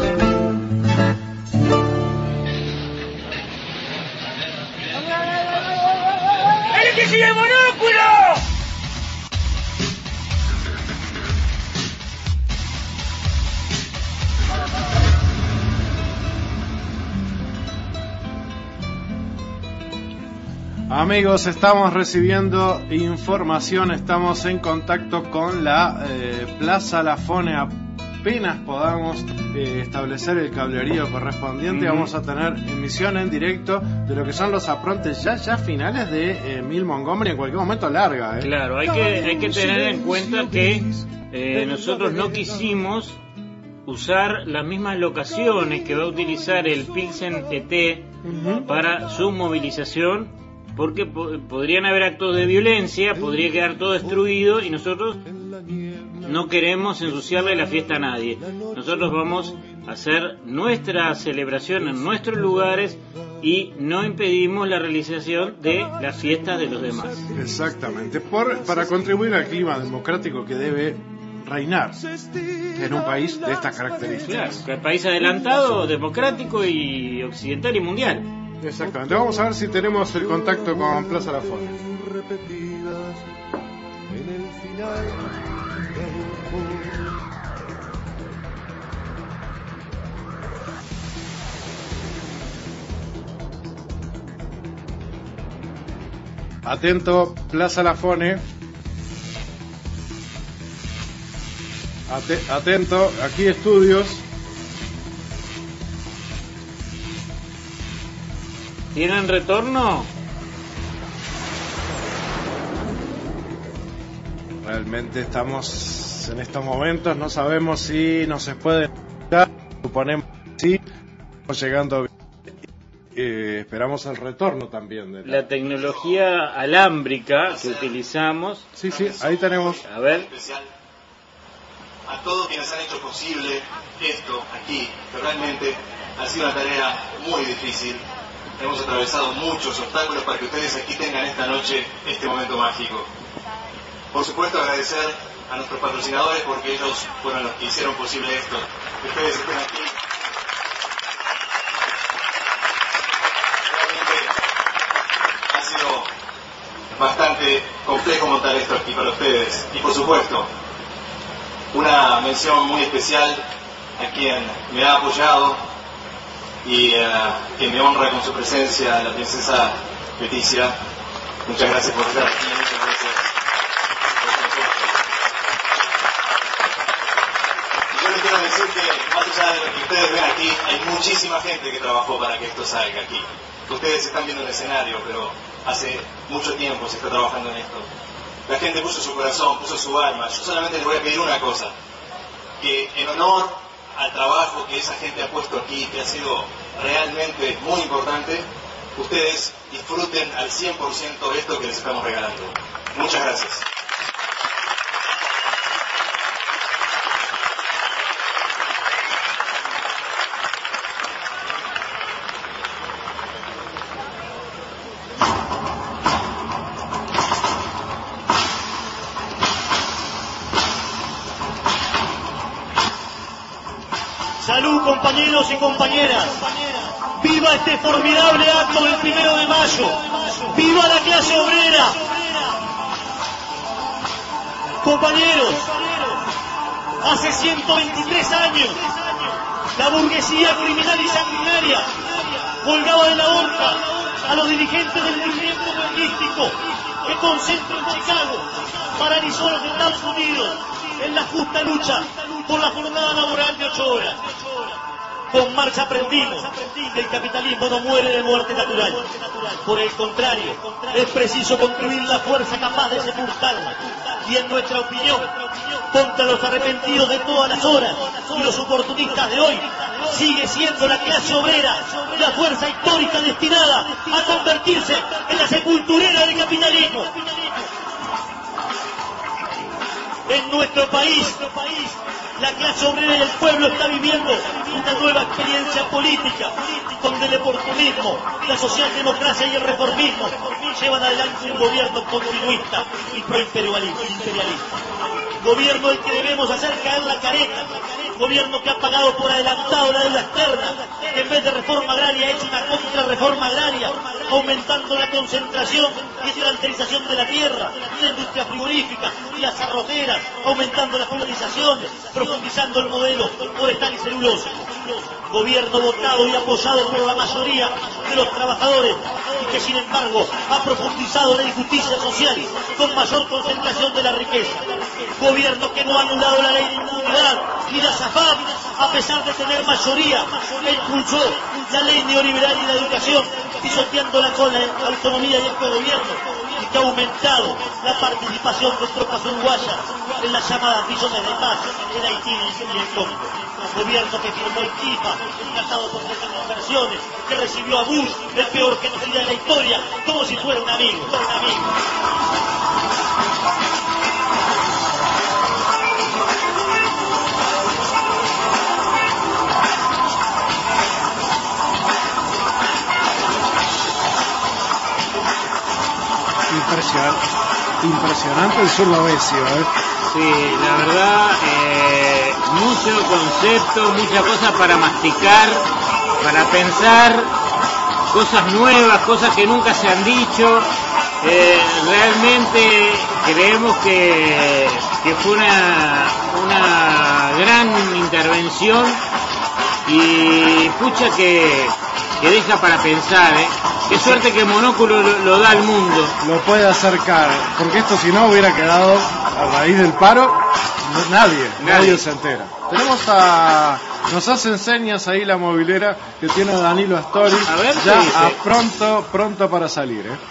¡El que sigue el Monóculo! Amigos, estamos recibiendo información, estamos en contacto con la eh, Plaza Lafone. Apenas podamos eh, establecer el cablerío correspondiente, uh-huh. Vamos a tener emisión en directo de lo que son los aprontes ya ya finales de eh, Mil Montgomery, en cualquier momento larga. ¿eh? Claro, hay que, hay que tener en cuenta que eh, nosotros no quisimos usar las mismas locaciones que va a utilizar el Pilsen E T uh-huh. para su movilización, porque po- podrían haber actos de violencia, podría quedar todo destruido y nosotros no queremos ensuciarle la fiesta a nadie. Nosotros vamos a hacer nuestra celebración en nuestros lugares y no impedimos la realización de las fiestas de los demás. Exactamente, por, para contribuir al clima democrático que debe reinar en un país de estas características. Claro, un país adelantado, democrático y occidental y mundial. Exactamente, vamos a ver si tenemos el contacto con Plaza Lafone. Atento, Plaza Lafone. Ate- atento, aquí estudios. ¿Tienen retorno? Realmente estamos en estos momentos, no sabemos si nos se puede escuchar, suponemos que sí, estamos llegando eh, esperamos el retorno también de la tecnología alámbrica que utilizamos. Sí, sí, ahí tenemos. A ver. A todos quienes han hecho posible esto aquí, que realmente ha sido una tarea muy difícil. Hemos atravesado muchos obstáculos para que ustedes aquí tengan esta noche este momento mágico. Por supuesto, agradecer a nuestros patrocinadores porque ellos fueron los que hicieron posible esto. Que ustedes estén aquí. Realmente ha sido bastante complejo montar esto aquí para ustedes. Y por supuesto, una mención muy especial a quien me ha apoyado y uh, que me honra con su presencia, la princesa Leticia. Muchas gracias por estar aquí, muchas gracias por el consejo. Yo les quiero decir que más allá de lo que ustedes ven aquí, hay muchísima gente que trabajó para que esto salga aquí. Ustedes están viendo el escenario, pero hace mucho tiempo se está trabajando en esto. La gente puso su corazón, puso su alma. Yo solamente les voy a pedir una cosa, que en honor al trabajo que esa gente ha puesto aquí, que ha sido realmente muy importante, ustedes disfruten al cien por ciento esto que les estamos regalando. Muchas gracias. Salud, compañeros y compañeras. Viva este formidable acto del primero de mayo. Viva la clase obrera. Compañeros, hace ciento veintitrés años, la burguesía criminal y sanguinaria colgaba de la horca a los dirigentes del movimiento huelguístico que con centro en Chicago paralizó a los Estados Unidos en la justa lucha por la jornada laboral de ocho horas. Con marcha aprendimos que el capitalismo no muere de muerte natural. Por el contrario, es preciso construir la fuerza capaz de sepultarla. Y en nuestra opinión, contra los arrepentidos de todas las horas y los oportunistas de hoy, sigue siendo la clase obrera la fuerza histórica destinada a convertirse en la sepulturera del capitalismo. En nuestro país, la clase obrera y el pueblo está viviendo una nueva experiencia política, donde el oportunismo, la socialdemocracia y el reformismo llevan adelante un gobierno continuista y proimperialista. Gobierno al que debemos hacer caer la careta, gobierno que ha pagado por adelantado la deuda externa, que en vez de reforma agraria ha hecho una contrarreforma agraria, aumentando la concentración y extranjerización de la tierra, la industria frigorífica y las arroceras, aumentando la colonización, profundizando el modelo forestal y celulosa. Gobierno votado y apoyado por la mayoría de los trabajadores y que sin embargo ha profundizado la injusticia social con mayor concentración de la riqueza. Gobierno que no ha anulado la ley de impunidad ni la SAFAP a pesar de tener mayoría, e impulsó la ley neoliberal y la educación pisoteándola con la autonomía y el gobierno, y que ha aumentado la participación de tropas uruguayas en las llamadas misiones de paz en Haití y en Congo. Gobierno que firmó el FIFA, casado por inversiones, que recibió a Bush, el peor genocida de la historia, como si fuera un amigo. Fuera un amigo. Impresionante, impresionante el sur Lovesio, ¿eh? Sí, la verdad, eh, mucho concepto, mucha cosa para masticar, para pensar, cosas nuevas, cosas que nunca se han dicho. Eh, realmente creemos que, que fue una, una gran intervención y pucha que, que deja para pensar, ¿eh? Qué suerte que Monóculo lo, lo da al mundo. Lo puede acercar, porque esto si no hubiera quedado a raíz del paro, no, nadie, nadie, nadie se entera. Tenemos a... Nos hacen señas ahí la movilera que tiene Danilo Astori, a ver, ya a pronto, pronto para salir, ¿eh?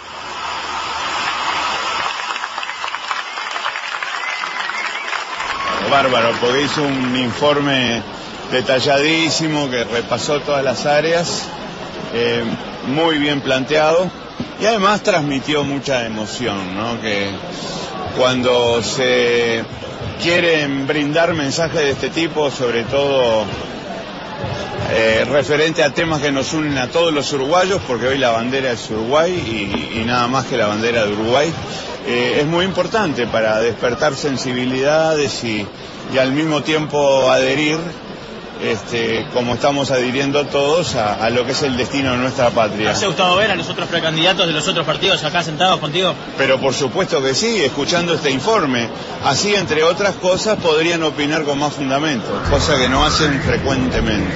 Bárbaro, porque hizo un informe detalladísimo que repasó todas las áreas. Eh, muy bien planteado y además transmitió mucha emoción, ¿no? Que cuando se quieren brindar mensajes de este tipo, sobre todo eh, referente a temas que nos unen a todos los uruguayos, porque hoy la bandera es Uruguay y, y nada más que la bandera de Uruguay, eh, es muy importante para despertar sensibilidades y, y al mismo tiempo adherir, este, como estamos adhiriendo todos, a, a lo que es el destino de nuestra patria. ¿Te ha gustado ver a los otros precandidatos de los otros partidos acá sentados contigo? Pero por supuesto que sí, escuchando este informe. Así, entre otras cosas, podrían opinar con más fundamento, cosa que no hacen frecuentemente.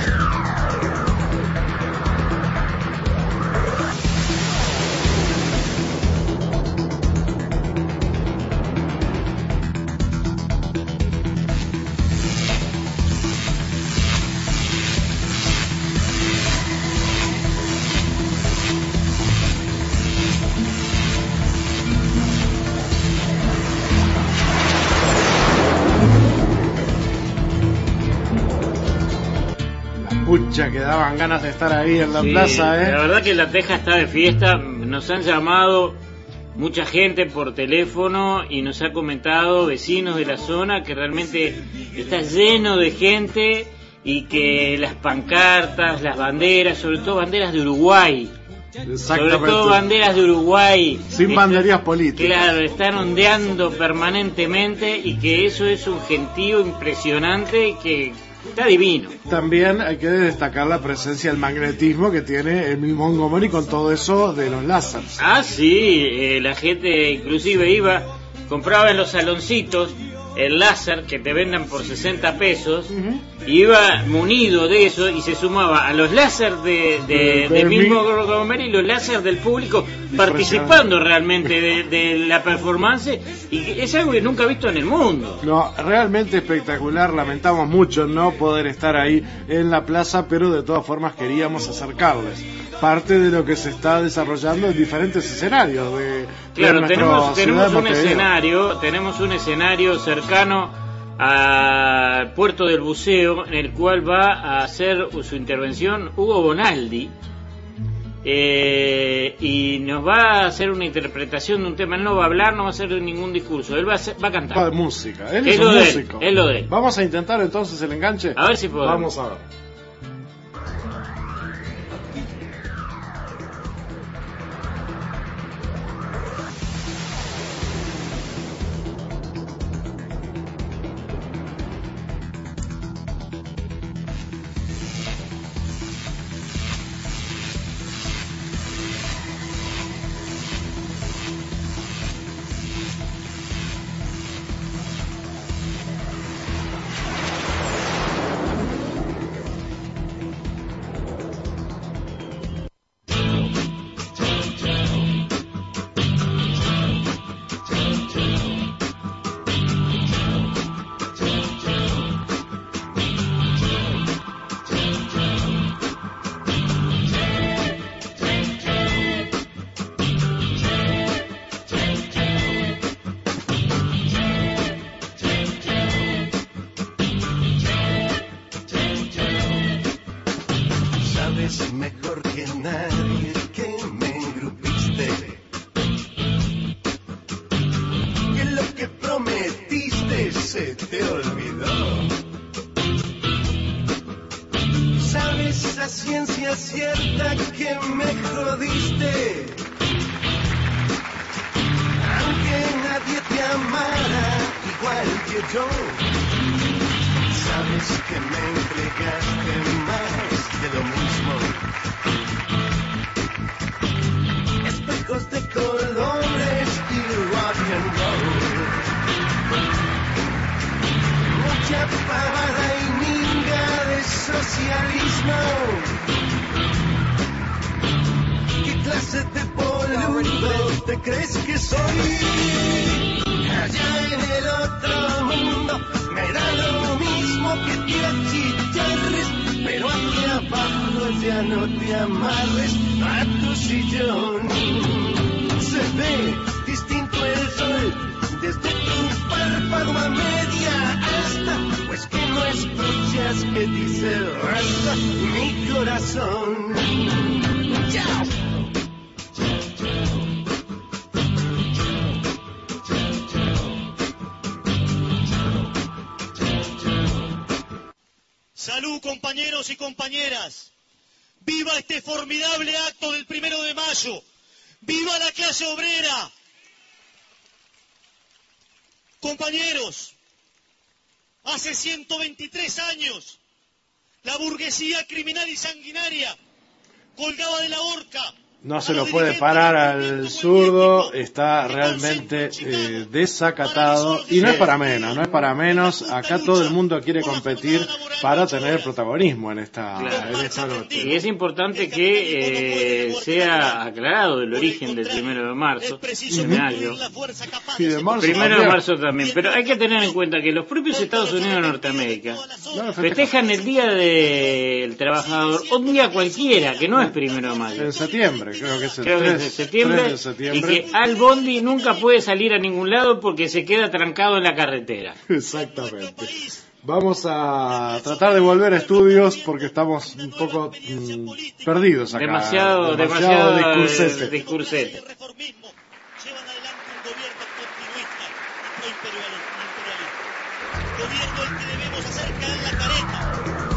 Pucha, que daban ganas de estar ahí en la sí, plaza, ¿eh? La verdad que La Teja está de fiesta. Nos han llamado mucha gente por teléfono y nos ha comentado vecinos de la zona que realmente está lleno de gente y que las pancartas, las banderas, sobre todo banderas de Uruguay, sobre todo banderas de Uruguay, sin están, banderías políticas, claro, están ondeando permanentemente y que eso es un gentío impresionante y que está divino. También hay que destacar la presencia del magnetismo que tiene Emil Montgomery con todo eso de los láseres. Ah, sí, eh, la gente inclusive iba, compraba en los saloncitos el láser que te vendan por sesenta pesos, uh-huh. Iba munido de eso y se sumaba a los láser de, de, de, de mismo Montgomery y los láser del público participando realmente de, de la performance, y es algo que nunca he visto en el mundo. No, realmente espectacular. Lamentamos mucho no poder estar ahí en la plaza, pero de todas formas queríamos acercarles parte de lo que se está desarrollando en diferentes escenarios de, claro, de tenemos, tenemos un Montevideo. escenario tenemos un escenario cercano al puerto del buceo, en el cual va a hacer su intervención Hugo Bonaldi, eh, y nos va a hacer una interpretación de un tema. Él no va a hablar, no va a hacer ningún discurso, él va a, hacer, va a cantar. Va de música, él es, es un un músico. Él, es lo de él. Vamos a intentar entonces el enganche. A ver si podemos. Vamos a ver. Mejor que nadie que me engrupiste, que lo que prometiste se te olvidó. Sabes a ciencia cierta que me jodiste, aunque nadie te amara igual que yo. Sabes que me entregaste más de lo mismo. Espejos de colores y rock and roll. Mucha pavada y minga de socialismo. ¿Qué clase de boludo te crees que soy? Allá en el otro mundo me da lo mismo que te achicharres, pero aquí abajo ya no te amarres a tu sillón. Se ve distinto el sol desde tu párpado a media asta, pues que no escuchas que dice raza mi corazón. Salud, compañeros y compañeras. ¡Viva este formidable acto del primero de mayo! ¡Viva la clase obrera! Compañeros, hace ciento veintitrés años, la burguesía criminal y sanguinaria colgaba de la horca. No se lo puede parar al zurdo, está realmente eh, desacatado y no es para menos, no es para menos. Acá todo el mundo quiere competir para tener protagonismo en esta, Claro. en esta noche. Y es importante que eh, sea aclarado el origen del primero de marzo, de mayo. Y de marzo Primero de también. marzo también, pero hay que tener en cuenta que los propios Estados Unidos de Norteamérica festejan el Día del Trabajador, un día cualquiera, que no es primero de mayo. En septiembre, creo que es el Creo que es tres, de septiembre, tres de septiembre. y que Al Bondi nunca puede salir a ningún lado porque se queda trancado en la carretera. Exactamente. Vamos a tratar de volver a estudios porque estamos un poco mm, perdidos acá. Demasiado, demasiado, demasiado discursete. eh, discursete. Gobierno al que debemos hacer caer la careta.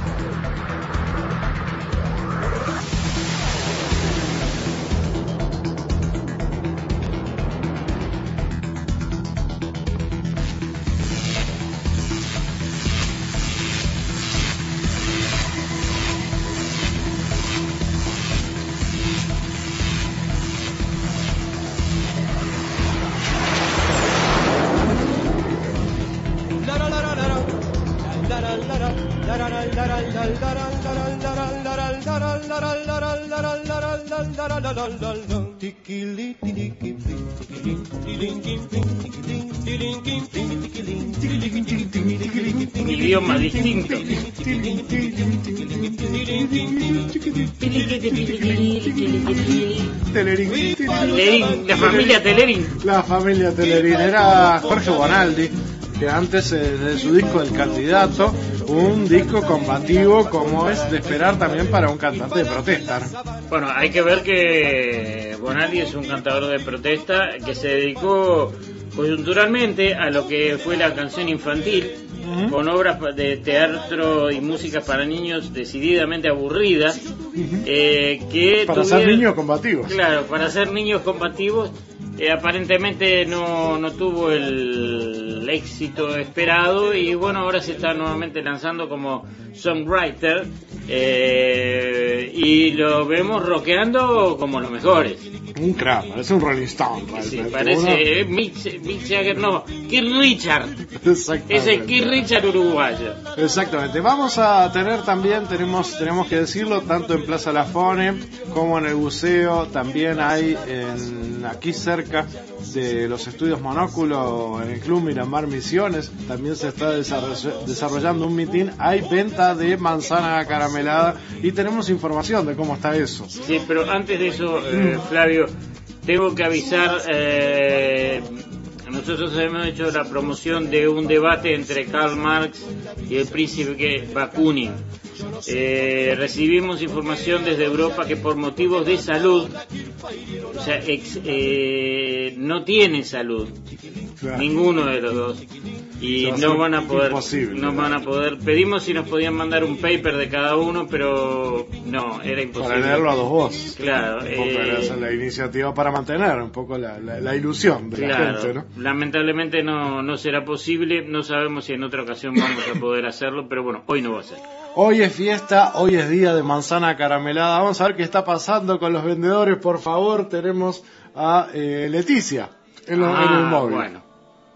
Idioma distinto. Telerín. Telerín, la familia Telerín. La familia Telerín. Era Jorge Bonaldi, que antes eh, de su disco El Candidato, un disco combativo como es de esperar también para un cantante de protesta. Bueno, hay que ver que Bonaldi es un cantador de protesta que se dedicó coyunturalmente a lo que fue la canción infantil, uh-huh. con obras de teatro y música para niños decididamente aburridas, uh-huh. eh, que para tuvieron, ser niños combativos. Claro, para ser niños combativos. Eh, aparentemente no, no tuvo el éxito esperado y bueno, ahora se está nuevamente lanzando como songwriter eh, y lo vemos rockeando como los mejores. Un crack, parece un Rolling Stone. Sí, parece Uno... Mick, Mick Jagger, no, Keith Richard. Es el Keith Richard uruguayo. Exactamente. Vamos a tener también, tenemos tenemos que decirlo, tanto en Plaza Lafone como en el buceo, también hay en, aquí cerca de los estudios Monóculo, en el Club Miramar Misiones, también se está desarrollando un mitin, hay venta de manzana caramelada y tenemos información de cómo está eso. Sí, pero antes de eso, eh, Flavio, tengo que avisar, eh, nosotros hemos hecho la promoción de un debate entre Karl Marx y el príncipe Bakunin. Eh, recibimos información desde Europa que por motivos de salud, o sea, ex, eh, no tienen salud, claro. Ninguno de los dos, y no van a poder, no van a poder. Pedimos si nos podían mandar un paper de cada uno, pero no, era imposible. Para leerlo a dos voces. Claro. Eh, era la iniciativa para mantener un poco la, la, la ilusión de claro, la gente, ¿no? Lamentablemente no, no será posible, no sabemos si en otra ocasión vamos a poder hacerlo, pero bueno, hoy no va a ser. Hoy es fiesta, hoy es día de manzana caramelada. Vamos a ver qué está pasando con los vendedores. Por favor, tenemos a eh, Leticia en, lo, ah, en el móvil. Bueno.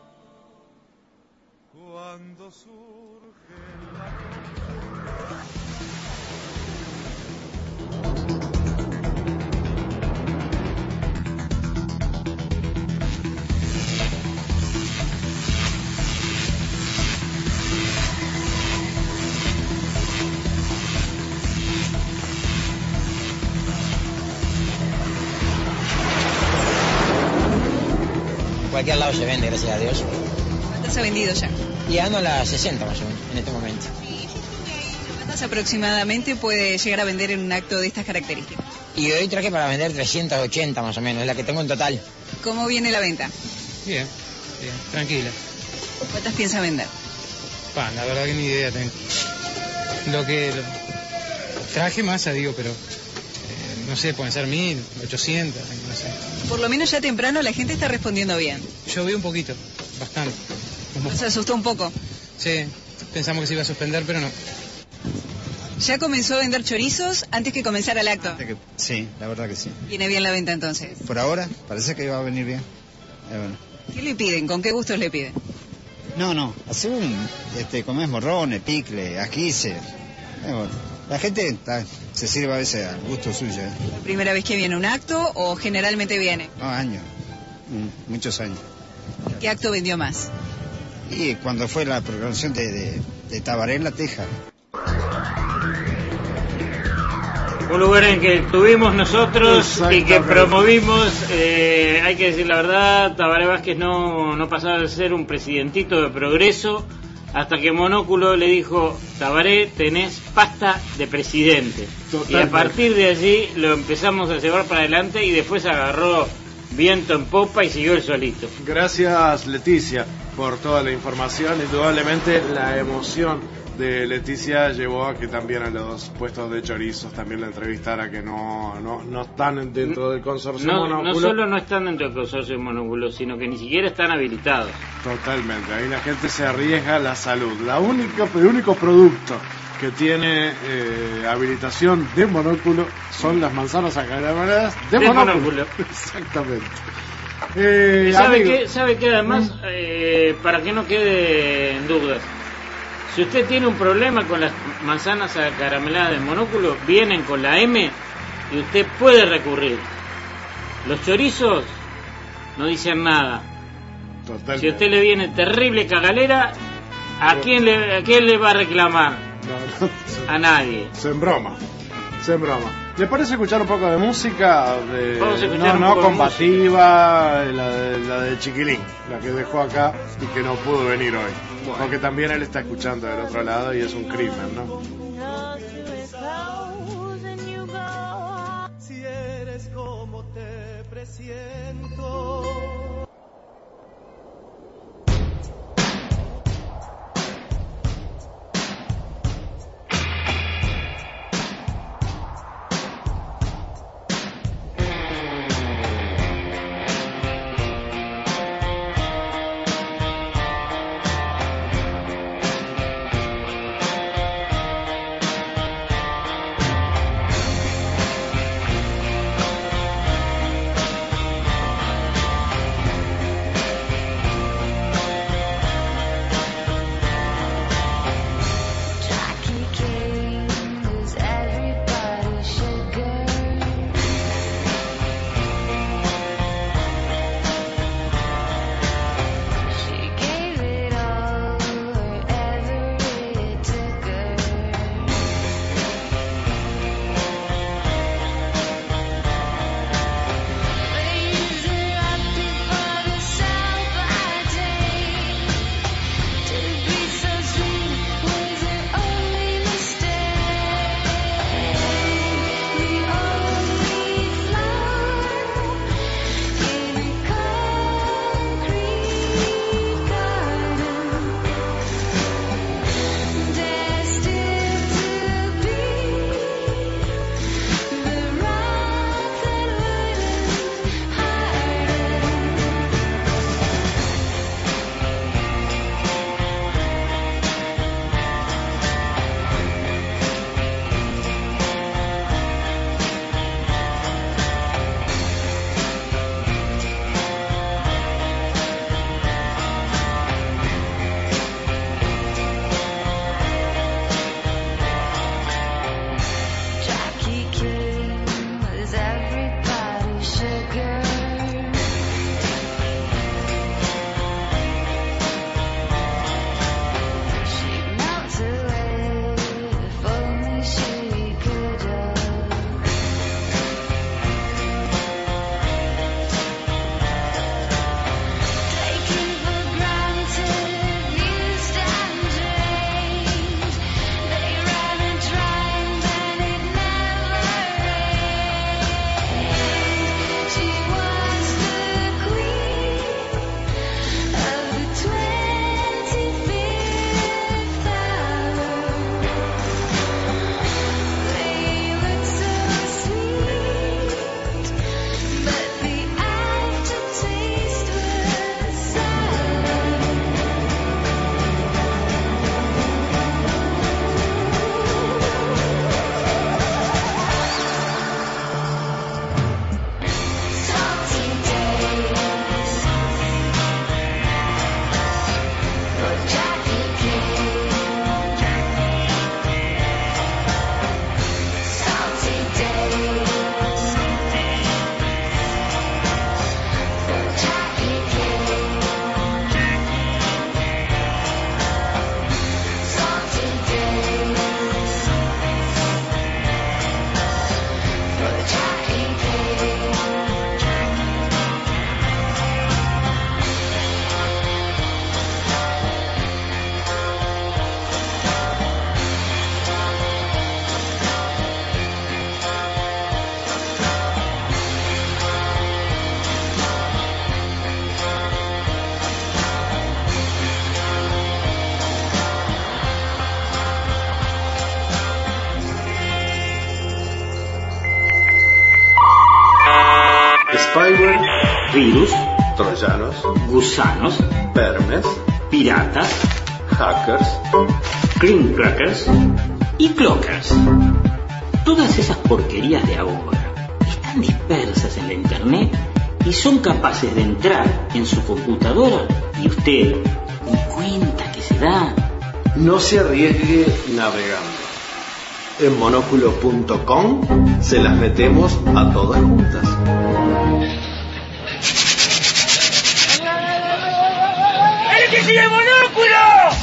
Cualquier lado se vende, gracias a Dios. ¿Cuántas ha vendido ya? Y ando a las sesenta más o menos, en este momento. ¿Cuántas aproximadamente puede llegar a vender en un acto de estas características? Y hoy traje para vender trescientos ochenta más o menos, es la que tengo en total. ¿Cómo viene la venta? Bien, bien, tranquila. ¿Cuántas piensa vender? Pa, la verdad que ni idea tengo. Lo que... Lo, traje masa, digo, pero... Eh, no sé, pueden ser mil, ochocientos, no sé. Por lo menos ya temprano la gente está respondiendo bien. Llovió un poquito, bastante. ¿Se asustó un poco? Sí, pensamos que se iba a suspender, pero no. ¿Ya comenzó a vender chorizos antes que comenzara el acto? Sí, la verdad que sí. ¿Viene bien la venta entonces? Por ahora, parece que va a venir bien. Eh, bueno. ¿Qué le piden? ¿Con qué gustos le piden? No, no, según este, comés morrones, picle, asquices. Eh, bueno. La gente está, se sirve a veces al gusto suyo. ¿eh? ¿La primera vez que viene a un acto o generalmente viene? No, años, mm, muchos años. ¿Qué acto vendió más? Y cuando fue la programación de, de, de Tabaré en La Teja. Un lugar en que estuvimos nosotros y que promovimos, eh, hay que decir la verdad, Tabaré Vázquez no, no pasaba de ser un presidentito de Progreso, hasta que Monóculo le dijo, Tabaré, tenés pasta de presidente. Totalmente. Y a partir de allí lo empezamos a llevar para adelante y después agarró viento en popa y siguió el solito. Gracias, Leticia, por toda la información. Indudablemente la emoción de Leticia llevó a que también a los puestos de chorizos también la entrevistara, que no, no, no están dentro del consorcio no, Monóculo. No solo no están dentro del consorcio Monóculo, sino que ni siquiera están habilitados. Totalmente, ahí la gente se arriesga la salud. La única, el único producto que tiene eh, habilitación de Monóculo son las manzanas acarameladas de, de Monóculo. Monóculo. Exactamente. Eh, ¿Sabe qué? ¿Sabe qué? Además, mm. eh, para que no quede en dudas, si usted tiene un problema con las manzanas acarameladas de Monóculo, vienen con la M y usted puede recurrir. Los chorizos no dicen nada. Totalmente. Si a usted le viene terrible cagalera, ¿a quién le, a quién le va a reclamar? No, no. A nadie. Se en broma. Se en broma. ¿Le parece escuchar un poco de música? De, Vamos a escuchar no, un no poco combativa, de la, de, la de Chiquilín, la que dejó acá y que no pudo venir hoy. Bueno. Porque también él está escuchando del otro lado y es un crimen, ¿no? Si eres como te presiento. spyware, virus, troyanos, gusanos, vermes, piratas, hackers, cream crackers y clockers. Todas esas porquerías de ahora están dispersas en la internet y son capaces de entrar en su computadora y usted ni cuenta que se da. No se arriesgue navegando. En monóculo punto com se las metemos a todas juntas. ¡El que sigue monóculo!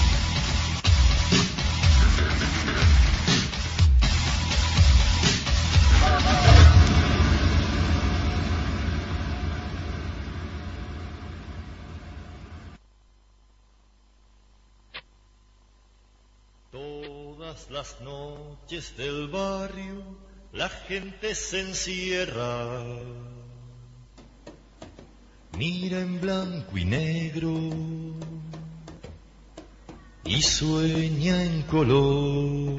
Todas las noches del barrio la gente se encierra, mira en blanco y negro y sueña en color.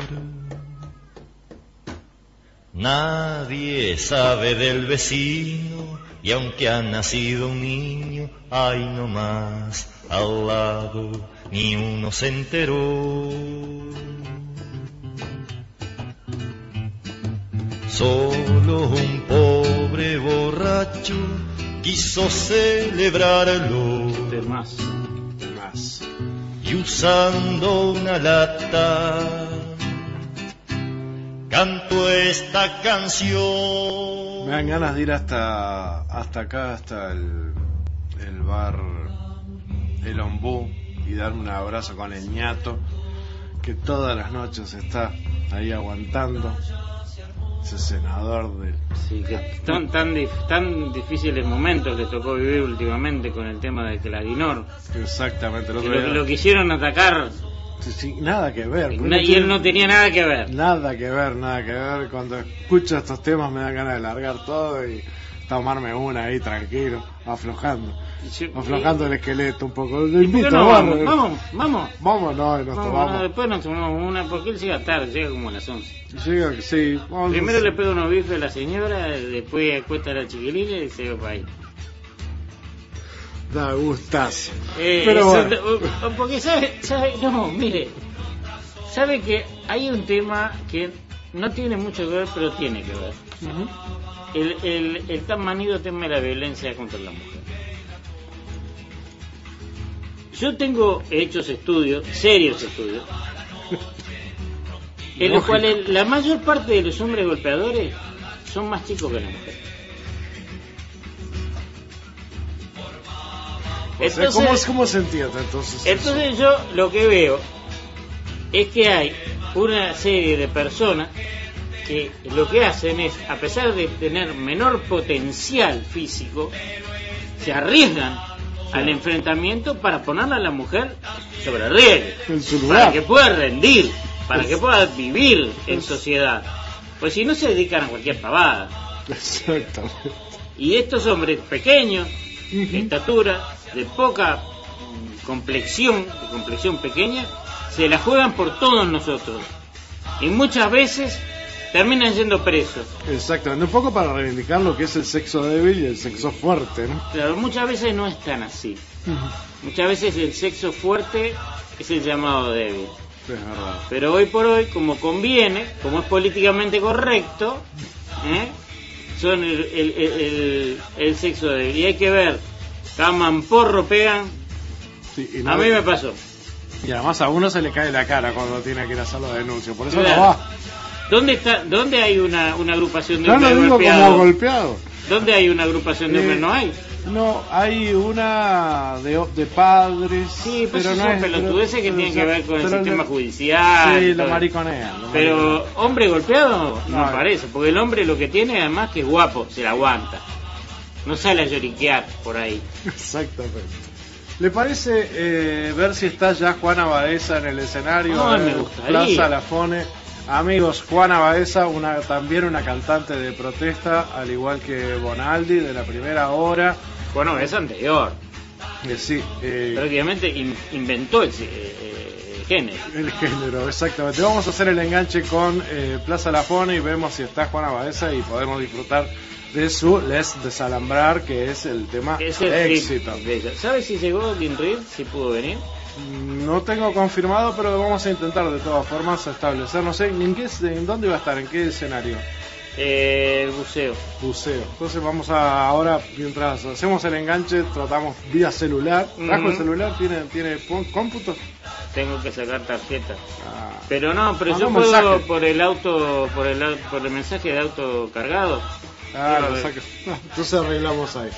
Nadie sabe del vecino y aunque ha nacido un niño, ay no más al lado ni uno se enteró. Solo un pobre borracho quiso celebrarlo. De más. Más. Y usando una lata cantó esta canción. Me dan ganas de ir hasta hasta acá, hasta el, el bar El Ombú y darme un abrazo con el ñato, que todas las noches está ahí aguantando. Ese senador del... Sí, que son tan, dif- tan difíciles momentos que tocó vivir últimamente con el tema de Clarinor. Exactamente. Lo, lo quisieron atacar. Sí, sí, nada que ver. Na, y él no tenía nada que ver. Nada que ver, nada que ver. Cuando escucho estos temas me dan ganas de largar todo y tomarme una ahí tranquilo, aflojando. Sí, aflojando y... el esqueleto un poco. Lo invito, no, vamos, vamos, vamos. Vamos, no, y nos vamos, tomamos. No, después nos tomamos una, porque él llega tarde, llega como a las once. Llega, sí. Vamos. Primero le pego unos bifes a la señora, después acuesta a la chiquilina y se va para ahí. Da gustazo. Eh, Pero eso, bueno. Porque sabe, sabe, no, mire, sabe que hay un tema que no tiene mucho que ver, pero tiene que ver. Uh-huh. El, el, el tan manido tema de la violencia contra la mujer. Yo tengo hechos estudios, serios estudios, en los cuales la mayor parte de los hombres golpeadores son más chicos que la mujer. Entonces, ¿cómo, ¿Cómo se entiende entonces? Entonces eso? Yo lo que veo es que hay una serie de personas que lo que hacen es, a pesar de tener menor potencial físico, se arriesgan al enfrentamiento para ponerle a la mujer sobre riesgo, para que pueda rendir, para que pueda vivir en sociedad, pues si no se dedican a cualquier pavada. Exactamente. Y estos hombres pequeños, uh-huh, de estatura, de poca complexión, de complexión pequeña, se la juegan por todos nosotros y muchas veces terminan siendo presos. Exactamente, un poco para reivindicar lo que es el sexo débil y el sexo fuerte, ¿no? Claro, muchas veces no es tan así. Uh-huh. Muchas veces el sexo fuerte es el llamado débil. Es verdad. Pero hoy por hoy, como conviene, como es políticamente correcto, ¿eh? son el, el, el, el, el sexo débil. Y hay que ver, caman, porro, pegan. Sí, y no a mí me pasó. Y además a uno se le cae la cara cuando tiene que ir a hacer la denuncia, por eso claro. no va. ¿Dónde está? ¿Dónde hay una, una agrupación de no hombres lo digo golpeados? Como golpeado. ¿Dónde hay una agrupación de eh, hombres? No hay. No, hay una de, de padres. Sí, pues pero son no es pelotudeces que pero, tienen que ver con el sistema de, judicial. Sí, lo mariconea. Lo pero mariconea. hombre golpeado no, no me parece, porque el hombre lo que tiene además que es guapo, se la aguanta. No sale a lloriquear por ahí. Exactamente. ¿Le parece eh, ver si está ya Juana Baeza en el escenario? No, en me gustaría. Plaza Lafone. Amigos, Juana Baeza, una, también una cantante de protesta, al igual que Bonaldi, de la primera hora. Juana Baeza anterior. Eh, sí, eh, prácticamente in, inventó el, eh, el género. El género, exactamente. Vamos a hacer el enganche con eh, Plaza Lafone y vemos si está Juana Baeza y podemos disfrutar de su Les Desalambrar, que es el tema es el éxito. ¿Sabes si llegó Dean Reed? Si pudo venir. No tengo confirmado, pero vamos a intentar de todas formas establecer, no sé, ¿en, qué, en dónde va a estar? ¿En qué escenario? Eh, el buceo. Buceo. Entonces vamos a, ahora, mientras hacemos el enganche, tratamos vía celular. ¿Trajo uh-huh. el celular? ¿Tiene, tiene cómputo? Tengo que sacar tarjeta. Ah. Pero no, pero yo puedo mensaje. por el auto, por el, por el mensaje de auto cargado. Ah, lo saque. No, entonces arreglamos ahí.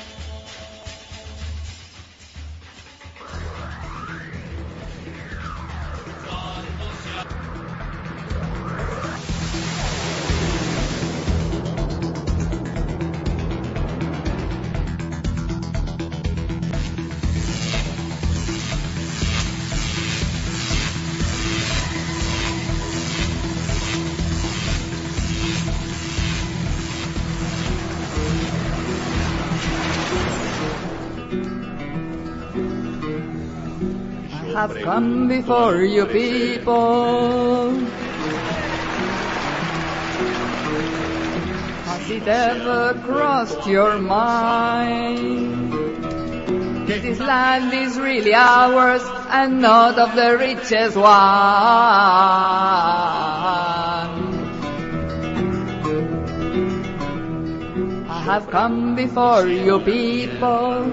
Have come before you people. Has it ever crossed your mind? This land is really ours and not of the richest one. I have come before you people.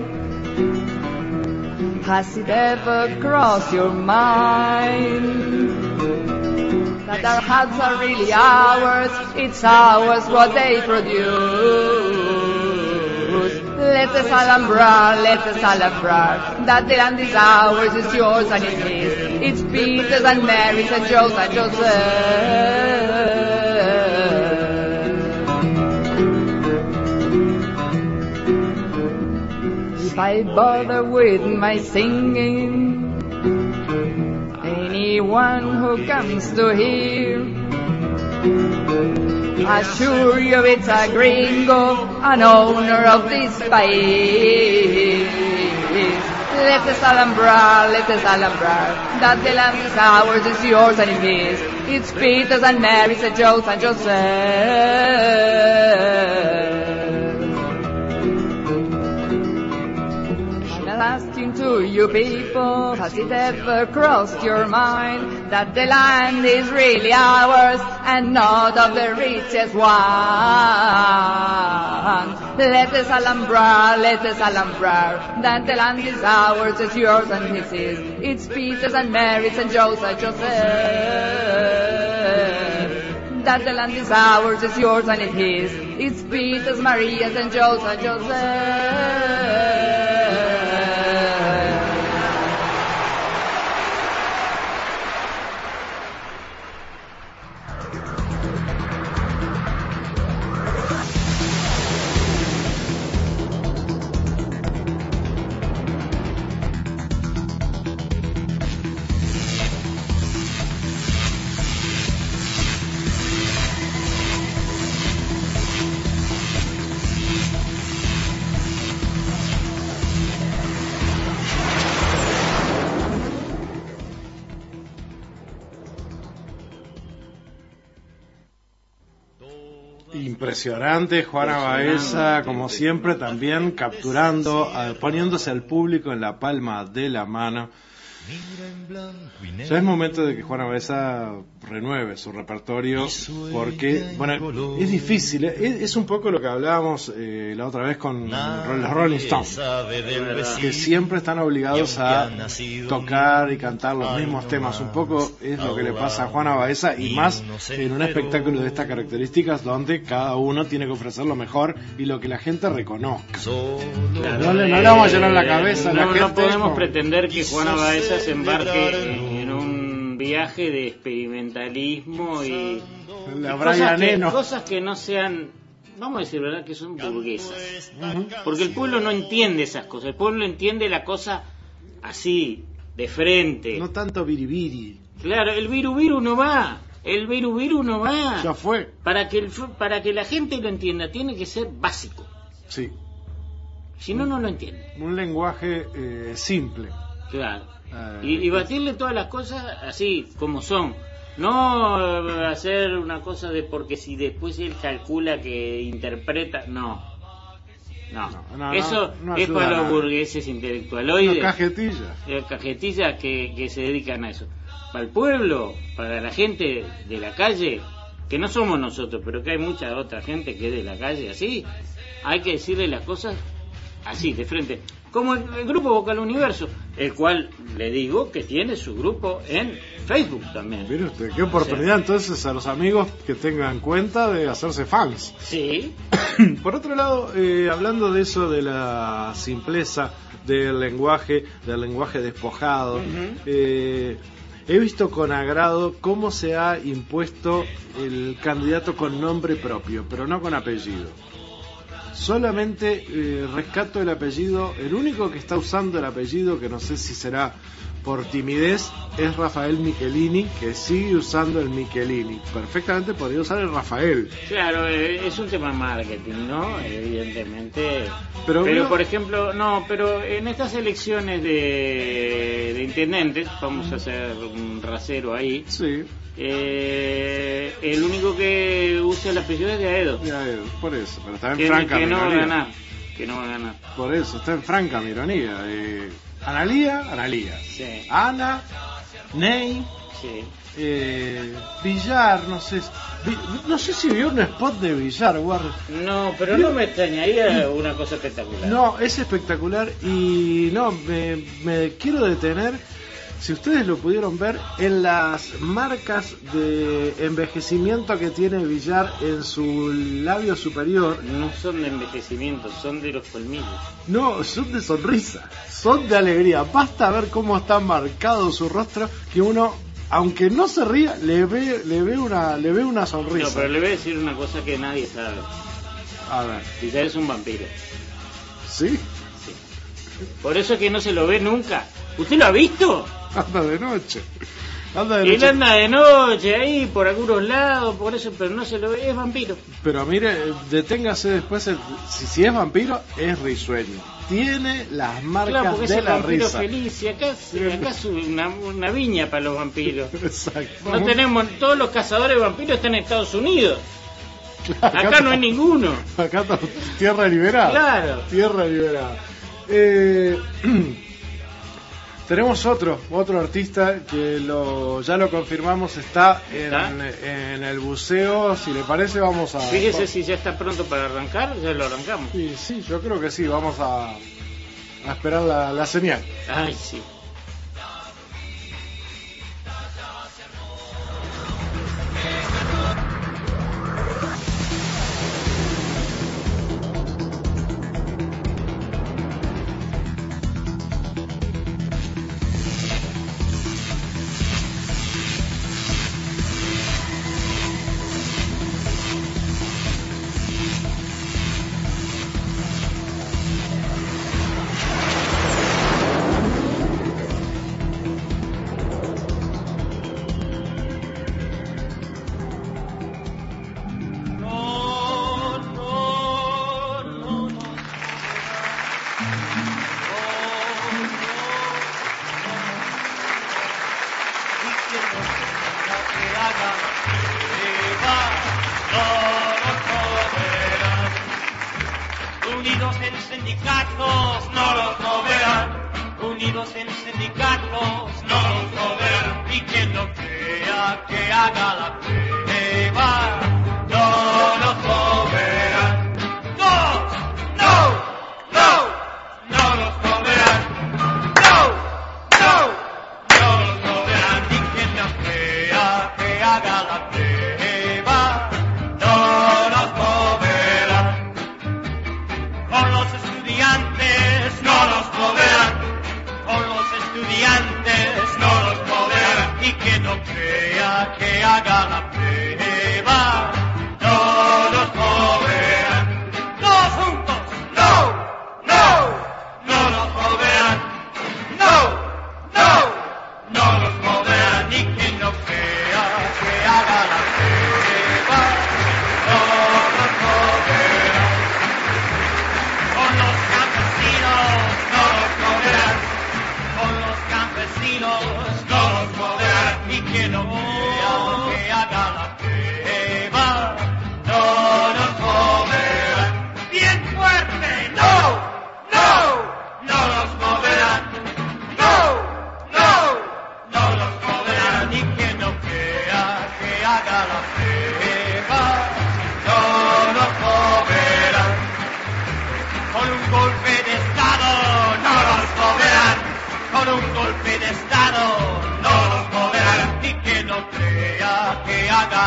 Has it ever crossed your mind that our hearts are really ours? It's ours what they produce. Let us alambrar, let us alambrar, that the land is ours, it's yours and it's his. It's Peter's and Mary's and Joe's and Joseph. If I bother with my singing, anyone who comes to hear, assure you it's a gringo, an owner of this país. Let us alambrar, let us alambrar, that the land is ours, it's yours and it's his. It's Peter's and Mary's and Joe's and Joseph. Asking to you people, has it ever crossed your mind that the land is really ours and not of the richest one? Let us alambrar, let us alambrar, that the land is ours, it's yours and his is. It's Peter's and Mary's and Joe's and Joseph. That the land is ours, it's yours and it's his. It's Peter's, Maria's and Joe's and Joseph. Impresionante, Juana Baeza, como siempre, también capturando, uh, poniéndose al público en la palma de la mano. Ya es momento de que Juana Baeza renueve su repertorio, porque, bueno, es difícil, es, es un poco lo que hablábamos eh, la otra vez con los Rolling Stones, que siempre están obligados a tocar y cantar los mismos temas. Un poco es lo que le pasa a Juana Baeza, y más en un espectáculo de estas características, donde cada uno tiene que ofrecer lo mejor y lo que la gente reconozca. No le, no le vamos a llenar la cabeza a la no, gente. No podemos pretender que Juana Baeza se embarque en un viaje de experimentalismo y, y cosas, que, cosas que no sean, vamos a decir verdad, que son burguesas, uh-huh. Porque el pueblo no entiende esas cosas. El pueblo entiende la cosa así, de frente, no tanto biribiri. Claro, el viru viru no va, el viru viru no va. Ya fue. Para que el, para que la gente lo entienda tiene que ser básico. Sí. Si no, no lo entienden. Un lenguaje eh, simple. Claro. Eh, y, y batirle todas las cosas así como son. No hacer una cosa de porque si después él calcula que interpreta, no. No, no, no eso no, no es para los burgueses intelectualoides. No, cajetillas. Eh, cajetillas que, que se dedican a eso. Para el pueblo, para la gente de la calle, que no somos nosotros, pero que hay mucha otra gente que es de la calle así, hay que decirle las cosas así, de frente. Como el, el grupo Vocal Universo, el cual le digo que tiene su grupo en Facebook también. Mire usted, qué oportunidad, o sea, entonces a los amigos que tengan cuenta de hacerse fans. Sí. Por otro lado, eh, hablando de eso, de la simpleza del lenguaje, del lenguaje despojado, uh-huh. eh, he visto con agrado cómo se ha impuesto el candidato con nombre propio, pero no con apellido. Solamente eh, rescato el apellido, el único que está usando el apellido, que no sé si será por timidez, es Rafael Michelini, que sigue usando el Michelini. Perfectamente podría usar el Rafael. Claro, eh, es un tema de marketing, ¿no? Evidentemente. Pero, pero no... por ejemplo, no, pero en estas elecciones de, de intendentes, vamos a hacer un rasero ahí. Sí. Eh, el único que usa el apellido es de Aedo. De Aedo, por eso, pero está en que, franca que no minoría. va a ganar, que no va a ganar. Por eso, está en franca ironía. Eh, Analía, Analía. Sí. Ana, Ney. Sí. Eh, Villar, no sé. Vi, no sé si vio un spot de Villar, Warren. No, pero no me extrañaría una cosa espectacular. No, es espectacular y no, me, me quiero detener. Si ustedes lo pudieron ver en las marcas de envejecimiento que tiene Villar en su labio superior. No son de envejecimiento, son de los colmillos. No, son de sonrisa, son de alegría. Basta ver cómo está marcado su rostro, que uno, aunque no se ría, le ve, le ve una, le ve una sonrisa. No, pero le voy a decir una cosa que nadie sabe. A ver. Villar es un vampiro. ¿Sí? Sí. Por eso es que no se lo ve nunca. ¿Usted lo ha visto? Anda de noche. Anda de noche. Él anda de noche ahí por algunos lados, por eso, pero no se lo ve, es vampiro. Pero mire, deténgase después, el, si, si es vampiro, es risueño. Tiene las marcas claro, porque de es el la vampiro risa. Feliz, y acá, acá es una, una viña para los vampiros. Exacto. No tenemos, todos los cazadores de vampiros están en Estados Unidos. Acá, acá no hay ninguno. Acá está tierra liberada. Claro. Tierra liberada. Eh... Tenemos otro, otro artista que lo ya lo confirmamos, está en, ¿Está? en el buceo. Si le parece, vamos a... Fíjese si ya está pronto para arrancar, ya lo arrancamos. Sí, sí, yo creo que sí, vamos a, a esperar la, la señal. Ay, sí. Unidos en sindicatos no los moverán, unidos en sindicatos no los moverán, y quien no crea que haga la prueba no los moverán. No, no, no, no los moverán. No, no, no los moverán, y quien no crea que haga la prueba no los moverán. Con los estudiantes no los moverán, con los estudiantes no los moverán, y que no crea que haga la prueba no los moverán. Todos juntos, no, no, no los moverán, no, no, no los moverán, y que no crea que haga la prueba no los moverán. Con los campesinos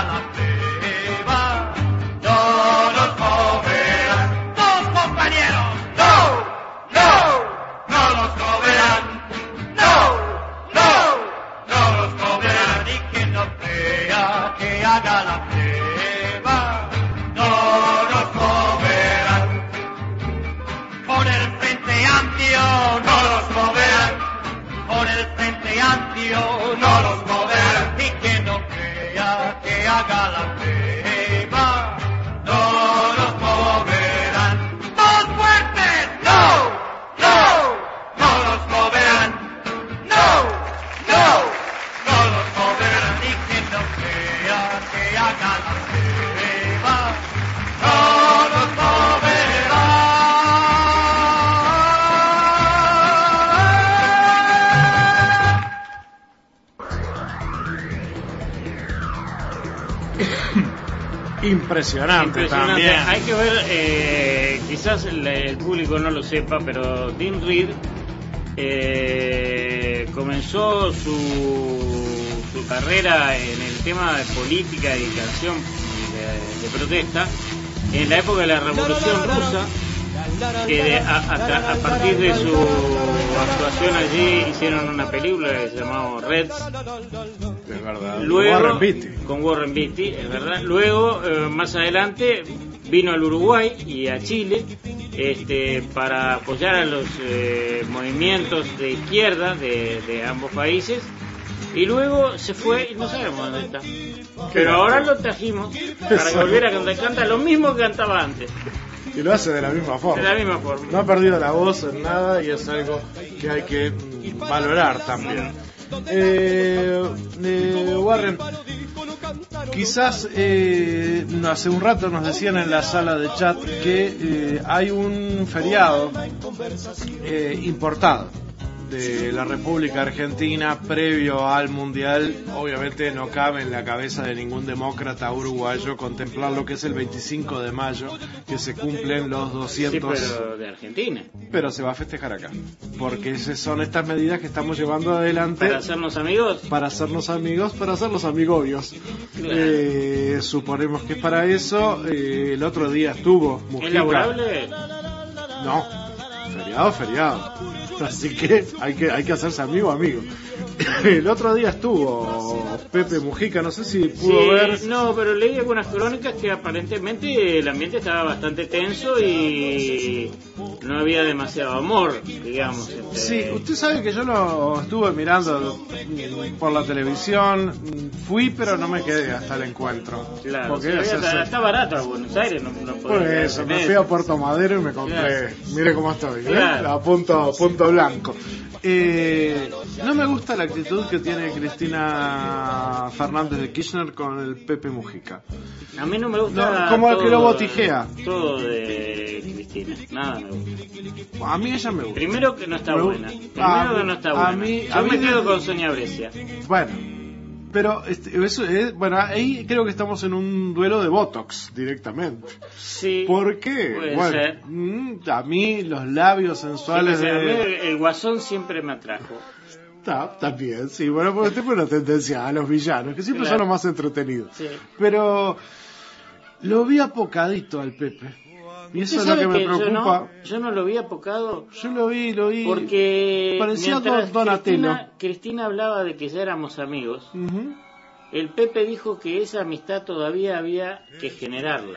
haga la prueba, no nos comerán. ¡Dos compañeros! ¡No! ¡No! ¡No nos comerán! ¡No! ¡No! ¡No nos comerán! Y quien no crea que haga la prueba, no nos comerán. Por el Frente Amplio no nos comerán. Por el Frente Amplio no nos moverán. Y que no crea que haga la prueba, no nos moverán. ¡Dos fuertes! ¡No! ¡No! ¡No nos moverán! ¡No! ¡No! ¡No nos moverán! Y que no crea que haga la prueba, no nos moverán. Impresionante, Impresionante. también. Hay que ver, eh, quizás el, el público no lo sepa, pero Dean Reed eh, comenzó su, su carrera en el tema de política y canción de, de protesta en la época de la Revolución Rusa, que de, a, a, a partir de su actuación allí hicieron una película que se llamaba Reds. Es verdad. Luego, Warren Beatty. con Warren Beatty, es verdad. Luego, eh, más adelante, vino al Uruguay y a Chile este, para apoyar a los eh, movimientos de izquierda de, de ambos países. Y luego se fue y no sabemos dónde está. Pero ahora lo trajimos para que volviera a cantar. Canta lo mismo que cantaba antes. Y lo hace de la misma forma. De la misma forma. No ha perdido la voz en nada y es algo que hay que mm, valorar también. Eh, eh, Warren, quizás eh, hace un rato nos decían en la sala de chat que eh, hay un feriado eh, importado de la República Argentina previo al Mundial. Obviamente no cabe en la cabeza de ningún demócrata uruguayo contemplar lo que es el veinticinco de mayo, que se cumplen los doscientos. Sí, pero de Argentina. Pero se va a festejar acá, porque esas son estas medidas que estamos llevando adelante. ¿Para hacernos amigos? Para hacernos amigos, para hacerlos amigobios. Claro. Eh, suponemos que es para eso. Eh, el otro día estuvo Mujica. ¿Es laborable? No, feriado, feriado. Así que hay que hay que hacerse amigo amigo. El otro día estuvo Pepe Mujica, no sé si pudo sí, ver. No, pero leí algunas crónicas que aparentemente el ambiente estaba bastante tenso y no había demasiado amor, digamos. Entre... Sí, usted sabe que yo lo estuve mirando por la televisión, fui pero no me quedé hasta el encuentro. Claro, porque sí, está, está, está barato a Buenos Aires, no, no por eso, me fui a Puerto Madero y me compré, claro. Mire cómo estoy, ¿eh? Claro. A punto, punto blanco. Eh, no me gusta la actitud que tiene Cristina Fernández de Kirchner con el Pepe Mujica. A mí no me gusta. No, como todo, el que lo botijea. Todo de Cristina, nada me gusta. A mí ella me gusta. Primero que no está me buena. Primero a, que no está buena. A mí, Yo a me mí quedo me... con Sonia Brescia. Bueno. Pero este, eso es, bueno, ahí creo que estamos en un duelo de Botox directamente. Sí. ¿Por qué? Puede bueno, ser. Mmm, a mí los labios sensuales sí, de... A mí el, el guasón siempre me atrajo. Está, está bien, sí. Bueno, porque tengo una tendencia a los villanos, que siempre claro. son los más entretenidos. Sí. Pero lo vi apocadito al Pepe. Y eso es lo que me que preocupa. Yo no, yo no lo vi apocado. Yo lo vi, lo vi. Porque parecía Donatello. Cristina, Cristina hablaba de que ya éramos amigos. Uh-huh. El Pepe dijo que esa amistad todavía había que generarla.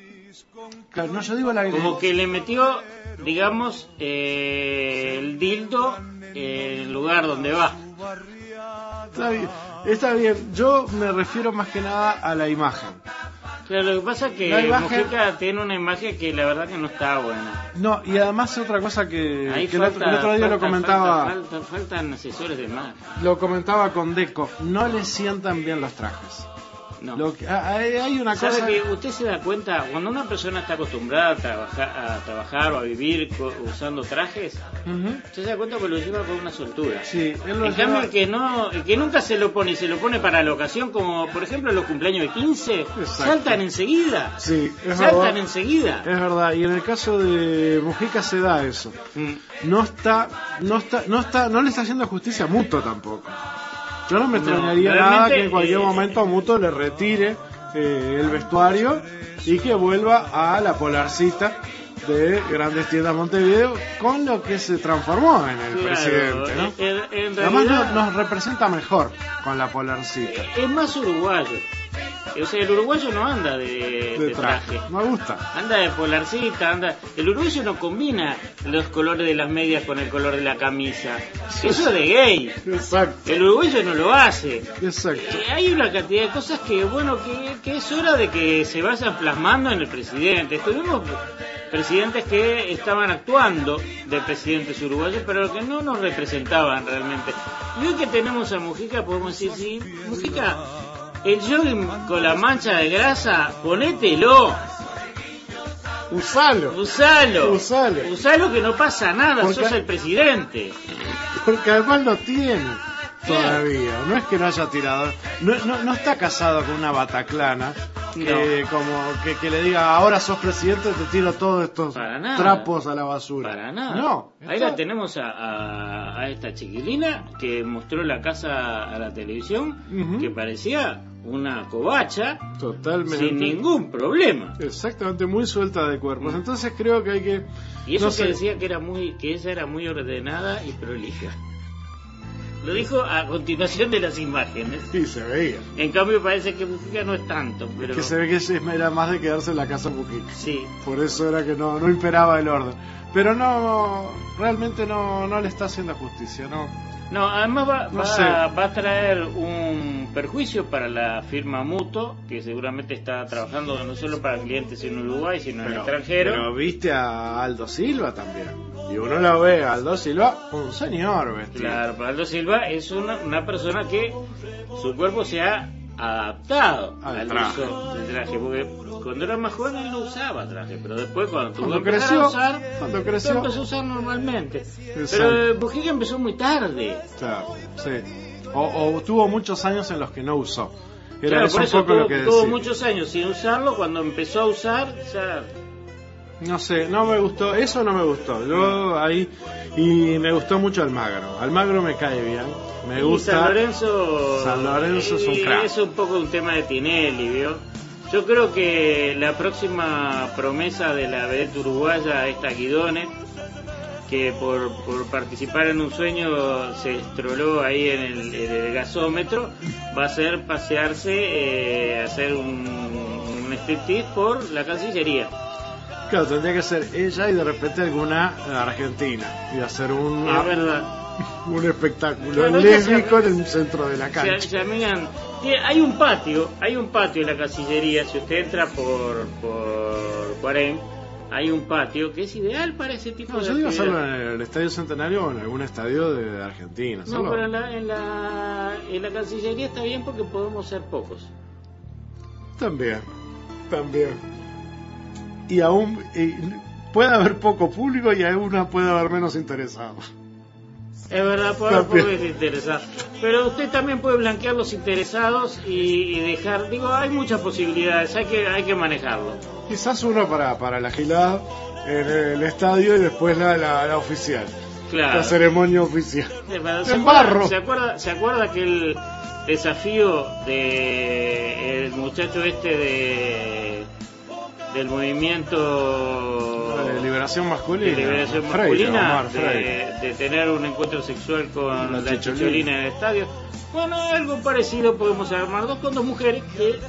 Claro, no, yo digo la Como que le metió, digamos, eh, el dildo en el lugar donde va. Está bien, está bien. Yo me refiero más que nada a la imagen. Claro, lo que pasa es que imagen... Mujica tiene una imagen que la verdad que no está buena. No, y además otra cosa que, Ahí que falta, el otro día falta, lo comentaba. Falta, falta, faltan asesores de más. Lo comentaba con Deco. No le sientan bien los trajes. No. Lo que, hay, hay una ¿Sabe cosa que usted se da cuenta cuando una persona está acostumbrada a trabajar, a trabajar o a vivir co- usando trajes? Uh-huh. Usted se da cuenta que lo lleva con una soltura. Sí, él lo en lleva... cambio el que no, el que nunca se lo pone, se lo pone para la ocasión, como por ejemplo los cumpleaños de quince, Exacto. saltan enseguida. Sí, es saltan verdad. enseguida. Es verdad, y en el caso de Mujica se da eso. Mm. No está, no está, no está, no le está haciendo justicia a Muto tampoco. Yo no me extrañaría no, nada que en cualquier eh, momento a Muto le retire eh, el vestuario y que vuelva a la Polarcita de Grandes Tiendas Montevideo, con lo que se transformó en el Claro, presidente, ¿no? en, en Además realidad no- nos representa mejor con la Polarcita. es más uruguayo. O sea, el uruguayo no anda de, De de traje. traje. Me gusta. Anda de polarcita, anda. El uruguayo no combina los colores de las medias con el color de la camisa. Eso es de gay. Exacto. El uruguayo no lo hace. Exacto. Eh, hay una cantidad de cosas que, bueno, que, que es hora de que se vayan plasmando en el presidente. Tuvimos presidentes que estaban actuando de presidentes uruguayos, pero que no nos representaban realmente. Y hoy que tenemos a Mujica, podemos decir, sí, Mujica, el jogging con la mancha de grasa, ponételo. Usalo. Usalo. Usalo. Usalo que no pasa nada, Porque- sos el presidente. Porque además lo tiene todavía. No es que no haya tirado. No, no, no está casado con una bataclana que, como que, que le diga, ahora sos presidente, te tiro todos estos Para nada. trapos a la basura. Para nada. No. Ahí está- la tenemos a, a, a esta chiquilina que mostró la casa a la televisión, Ujú. que parecía una covacha Totalmente. sin ningún problema. Exactamente, muy suelta de cuerpos. Entonces creo que hay que... Y eso no que sé, decía que era muy, que ella era muy ordenada y prolija. Lo dijo a continuación de las imágenes. Sí, se veía. En cambio parece que Mujica no es tanto, pero Que se ve que se- era más de quedarse en la casa Mujica. sí. Por eso era que no, no imperaba el orden. Pero no, realmente no, no le está haciendo justicia, ¿no? No, además va, No va, sé. va a traer un perjuicio para la firma Mutuo, que seguramente está trabajando no solo para clientes en Uruguay, sino en el extranjero. Pero viste a Aldo Silva también. Y uno lo ve, a Aldo Silva, un señor vestido. Claro, para Aldo Silva es una, una persona que su cuerpo se ha adaptado Al al traje. uso del traje, porque cuando era más joven él no usaba traje, pero después cuando tuvo Cuando que empezar a creció, usar, cuando lo creció. empezó a usar normalmente. Exacto. Pero eh, Mujica empezó muy tarde. Claro, sí. O, o tuvo muchos años en los que no usó. Era Claro, eso por un eso poco tuvo, lo que tuvo decía. muchos años sin usarlo, cuando empezó a usar ya... No sé, no me gustó, eso no me gustó. Yo ahí, y me gustó mucho Almagro. Almagro me cae bien, me Y gusta. San Lorenzo, San Lorenzo es un y crack. es un poco un tema de Tinelli, ¿vio? Yo creo que la próxima promesa de la vedette uruguaya es Guidone, que por, por participar en un sueño se estroló ahí en el, en el gasómetro, va a ser pasearse, eh, hacer un, un striptease por la Cancillería. Claro, tendría que ser ella y de repente alguna argentina y hacer un, Es verdad. un espectáculo Claro, ella se- lésbico en el centro de la Se, cancha. se amigan. Tiene- Hay un patio, hay un patio en la Cancillería. Si usted entra por por Cuarem, hay un patio que es ideal para ese tipo No, de yo digo actividad. hacerlo en el Estadio Centenario o en algún estadio de, de Argentina. No, hacerlo- pero en la, en la en la Cancillería está bien porque podemos ser pocos. También, también. Y aún y puede haber poco público y aún puede haber menos interesados. Es verdad, puede haber También. pocos interesados. Pero usted también puede blanquear los interesados y, y dejar. Digo, hay muchas posibilidades, hay que hay que manejarlo. Quizás uno para, para la gilada en el estadio y después la, la, la oficial. Claro. La ceremonia oficial. Eh, pero ¿Se En acuerda, barro. ¿se acuerda, ¿Se acuerda que el desafío de el muchacho este de del movimiento De liberación masculina. de liberación Freire, masculina Omar de, Freire. de tener un encuentro sexual con La la, chicholina. chicholina en el estadio? Bueno, algo parecido podemos armar dos con dos mujeres que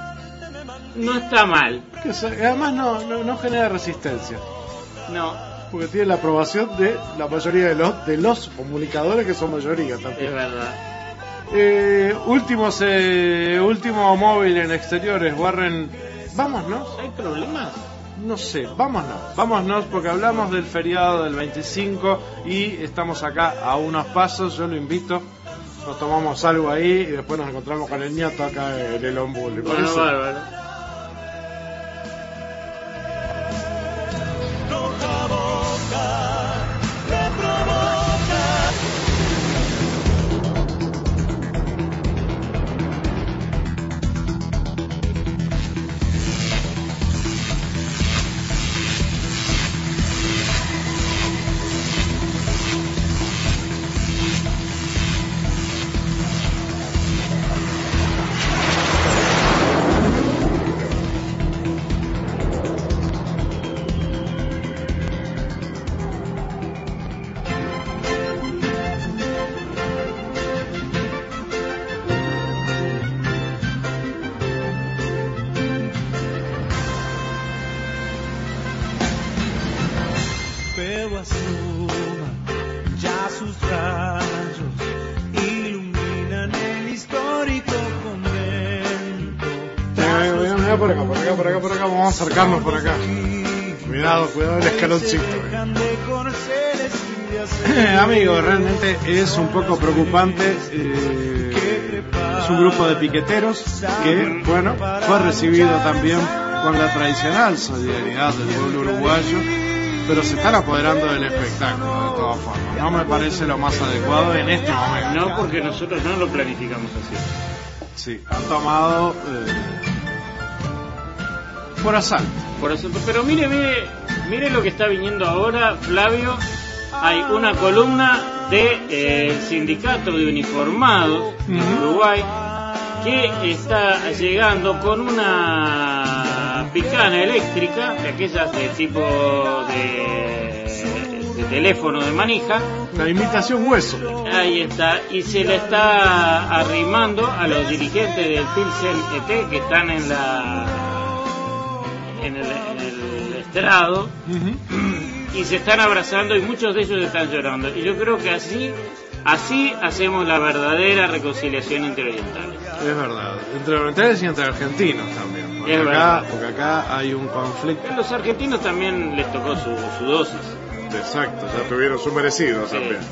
no está mal. Que se- además no, no, no genera resistencia. No, Porque tiene la aprobación de la mayoría de los, de los comunicadores que son mayoría también. es verdad. Eh, últimos, eh, último móvil en exteriores, Warren. Vámonos. ¿Hay problemas? No sé, vámonos. Vámonos porque hablamos del feriado del veinticinco y estamos acá a unos pasos. Yo lo invito. Nos tomamos algo ahí y después nos encontramos con el ñato acá en el ombul. ¿Le Bueno, parece? bárbaro. cielo asoma, ya sus rayos iluminan el histórico convento. Mira, mira, mira por acá, por acá, por acá, por acá, vamos a acercarnos por acá. Cuidado, cuidado el escaloncito. Eh, amigo, realmente es un poco preocupante. Eh, es un grupo de piqueteros que, bueno, fue recibido también con la tradicional solidaridad del pueblo uruguayo, pero se están apoderando del espectáculo de todas formas. No me parece lo más adecuado en este momento. No, porque nosotros no lo planificamos así. Sí, han tomado eh, por asalto. Por asalto. Pero mire, mire, mire lo que está viniendo ahora, Flavio. Hay una columna del de, eh, sindicato de uniformados de uh-huh. Uruguay que está llegando con una picana eléctrica, de aquellas de tipo de, de teléfono de manija. La imitación hueso. Ahí está, y se le está arrimando a los dirigentes del Pilsen E T que están en la en el, en el estrado. Uh-huh. Y se están abrazando y muchos de ellos están llorando. Y yo creo que así así hacemos la verdadera reconciliación entre orientales. Es verdad, entre orientales y entre argentinos también. Porque, es acá, verdad. porque acá hay un conflicto. A los argentinos también les tocó su, su dosis. Exacto, ya tuvieron su merecido sí. también.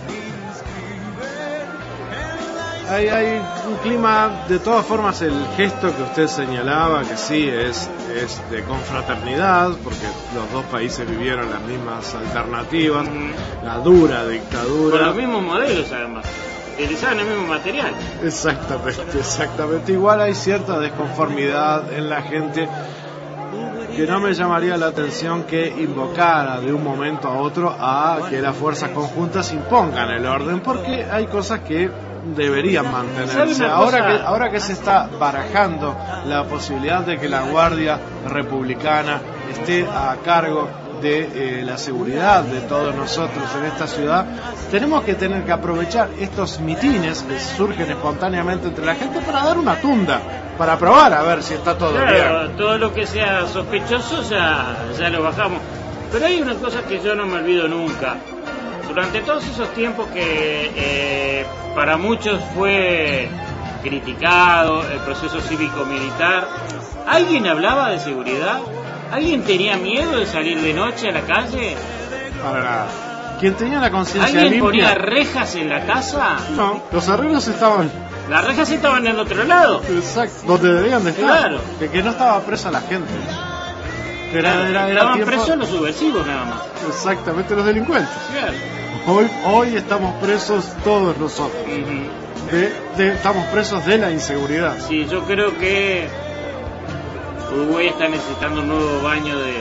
Hay, hay un clima, de todas formas el gesto que usted señalaba, que sí es, es de confraternidad, porque los dos países vivieron las mismas alternativas, mm. la dura dictadura. Con los mismos modelos además, utilizaban el mismo material. Exactamente, exactamente. Igual hay cierta desconformidad en la gente, que no me llamaría la atención que invocara de un momento a otro a que las fuerzas conjuntas impongan el orden, porque hay cosas que deberían mantenerse. Ahora que, ahora que se está barajando la posibilidad de que la Guardia Republicana esté a cargo de eh, la seguridad de todos nosotros en esta ciudad, tenemos que tener que aprovechar estos mitines que surgen espontáneamente entre la gente para dar una tunda, para probar a ver si está todo claro, bien. Todo lo que sea sospechoso ya, ya lo bajamos. Pero hay una cosa que yo no me olvido nunca. Durante todos esos tiempos que eh, para muchos fue criticado el proceso cívico-militar, ¿alguien hablaba de seguridad? ¿Alguien tenía miedo de salir de noche a la calle? Para nada. ¿Quién tenía la conciencia ¿Alguien limpia? ponía rejas en la casa? No, los arreglos estaban... Las rejas estaban en el otro lado. Exacto, donde debían de estar. Claro. Que, que no estaba presa la gente. Era, era, era estaban tiempo... presos los subversivos nada más. Exactamente, los delincuentes. Claro. Hoy, hoy estamos presos todos nosotros. Uh-huh. de, de, estamos presos de la inseguridad. Sí, yo creo que Uruguay está necesitando un nuevo baño de,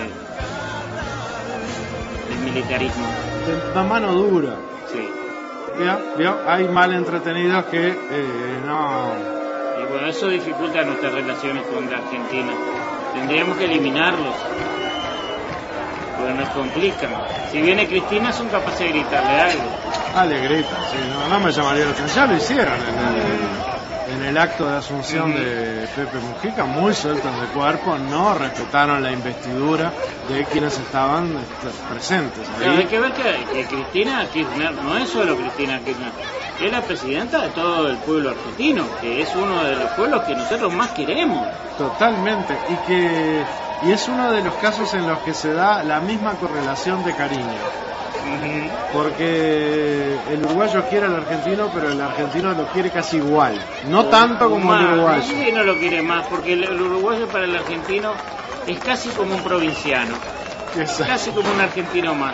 de militarismo. De la mano dura. Sí. ¿Vio? ¿Vio? Hay mal entretenidos que eh, no... Y bueno, eso dificulta nuestras relaciones con la Argentina. Tendríamos que eliminarlos. Pero nos complican. Si viene Cristina son capaces de gritarle algo. Ah, le gritan, sí, no, no me llamaría la atención. Ya lo hicieron en el, en el acto de asunción de Pepe Mujica, muy sueltos de cuerpo, no respetaron la investidura de quienes estaban presentes ahí. Pero hay que ver que, que Cristina Kirchner no es solo Cristina Kirchner, es la presidenta de todo el pueblo argentino, que es uno de los pueblos que nosotros más queremos. Totalmente, y que y es uno de los casos en los que se da la misma correlación de cariño. Uh-huh. Porque el uruguayo quiere al argentino, pero el argentino lo quiere casi igual, no tanto como más, el uruguayo. Sí, no lo quiere más, porque el, el uruguayo para el argentino es casi como un provinciano. Exacto. Casi como un argentino más.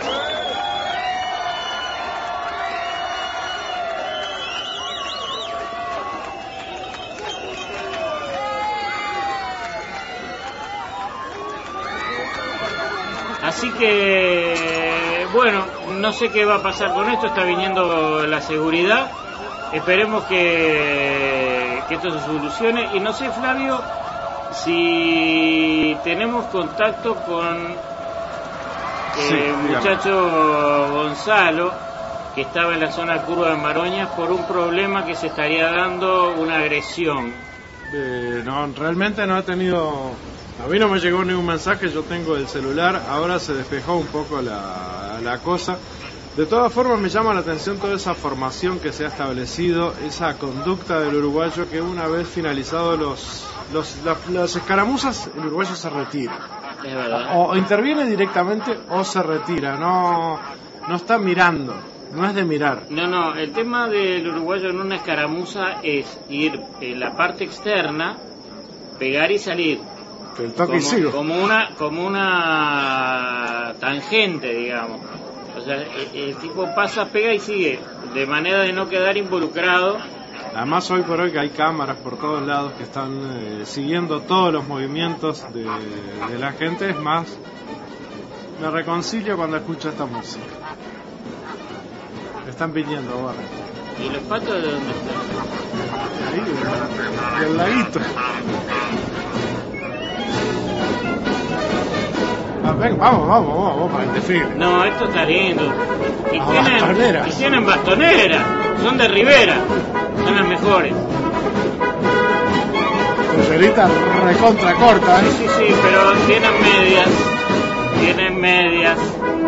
Así que, bueno, no sé qué va a pasar con esto, está viniendo la seguridad, esperemos que, que esto se solucione. Y no sé, Flavio, si tenemos contacto con el sí, muchacho Gonzalo, que estaba en la zona curva de Maroñas por un problema que se estaría dando, una agresión. Eh, no, realmente no he tenido A mí no me llegó ningún mensaje, yo tengo el celular, ahora se despejó un poco la, la cosa. De todas formas me llama la atención toda esa formación que se ha establecido, esa conducta del uruguayo que una vez finalizado los, los las, las escaramuzas, el uruguayo se retira. Es verdad. O, o interviene directamente o se retira, no, no está mirando, no es de mirar. No, no, el tema del uruguayo en una escaramuza es ir en la parte externa, pegar y salir. El toque como, y sigo. como una como una tangente, digamos. O sea, el, el tipo pasa, pega y sigue, de manera de no quedar involucrado. Además hoy por hoy que hay cámaras por todos lados que están eh, siguiendo todos los movimientos de, de la gente, es más, me reconcilio cuando escucho esta música. Me están pidiendo ahora. ¿Y los patos de dónde están? Ahí, del laguito. Ah, ven, vamos, vamos, vamos, vamos para el desfile. No, esto está lindo. Y Ah, tienen bastoneras. y tienen bastoneras, son de Rivera, son las mejores. Pollerita recontra corta, ¿eh? Sí, sí, sí, pero tienen medias, tienen medias.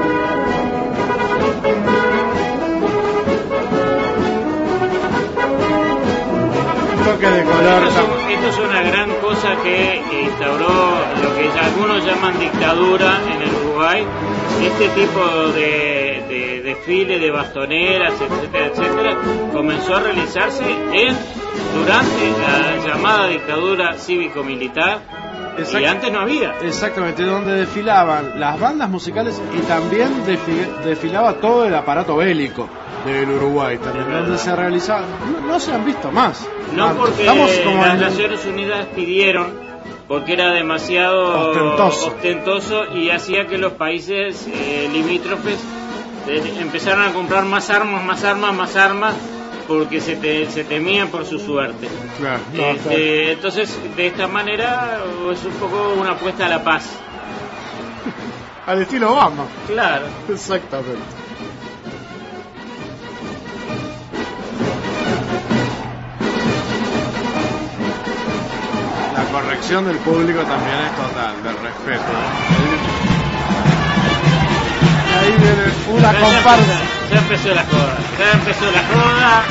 Un toque de color. Esto es, esto es una gran cosa que instauró lo que algunos llaman dictadura en el Uruguay. Este tipo de, de desfile de bastoneras, etcétera, etcétera, comenzó a realizarse en durante la llamada dictadura cívico-militar. Y antes no había. Exactamente, donde desfilaban las bandas musicales y también desfi- desfilaba todo el aparato bélico del Uruguay, también donde se realizaba. No, no se han visto más. No, Ah, porque estamos como las en- Naciones Unidas pidieron, porque era demasiado Ostentoso. ostentoso y hacía que los países eh, limítrofes eh, empezaran a comprar más armas, más armas, más armas, porque se, te, se temían por su suerte. Claro, no, Este, claro. Entonces, de esta manera es un poco una apuesta a la paz. Al estilo Obama. Claro. Exactamente. La corrección del público también es total, del respeto. Ahí viene una Ya comparsa. empezó, ya empezó la joda, ya empezó la joda.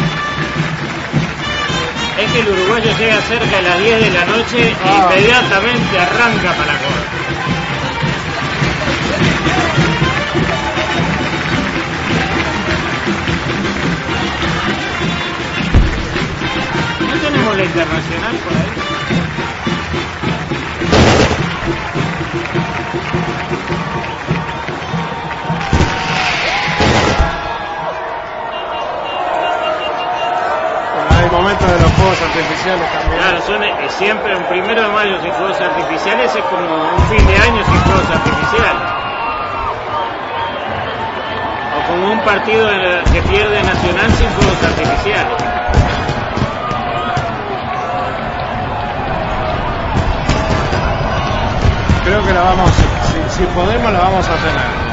Es que el uruguayo llega cerca de las diez de la noche e Ah. inmediatamente arranca para la joda. ¿No tenemos la internacional por ahí? Hay momentos de los fuegos artificiales también. Claro, son eh, siempre un primero de mayo sin fuegos artificiales es como un fin de año sin fuegos artificiales. O como un partido de la- que pierde Nacional sin fuegos artificiales. Creo que la vamos, si, si podemos la vamos a tener.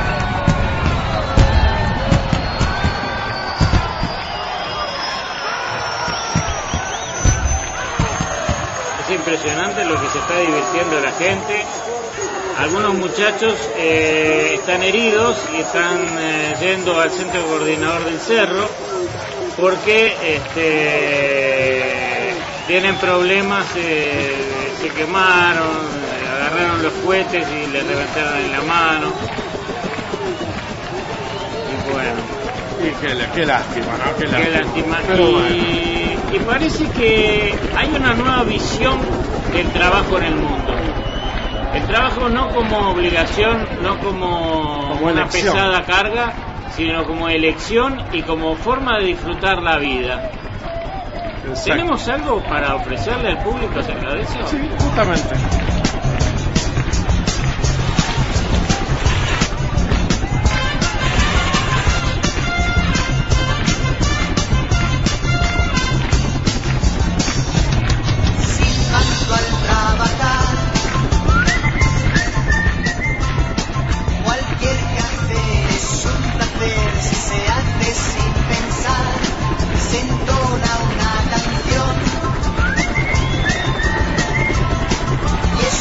Es impresionante lo que se está divirtiendo la gente. Algunos muchachos eh, están heridos y están eh, yendo al centro coordinador del cerro porque este, tienen problemas, eh, se quemaron, eh, agarraron los cohetes y les reventaron en la mano. Y bueno. Y qué, qué lástima, ¿no? Qué lástima. Qué lástima. Pero y, bueno. y parece que hay una nueva visión del trabajo en el mundo. El trabajo no como obligación, no como, Como una elección. pesada carga, sino como elección y como forma de disfrutar la vida. Exacto. ¿Tenemos algo para ofrecerle al público acerca de eso? Sí, justamente. Silbando al trabajar, cualquier quehacer es un placer si se hace sin pensar, se entona una canción y es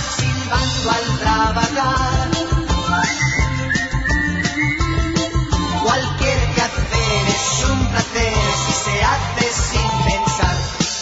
silbando al trabajar. Cualquier quehacer es un placer si se hace sin pensar.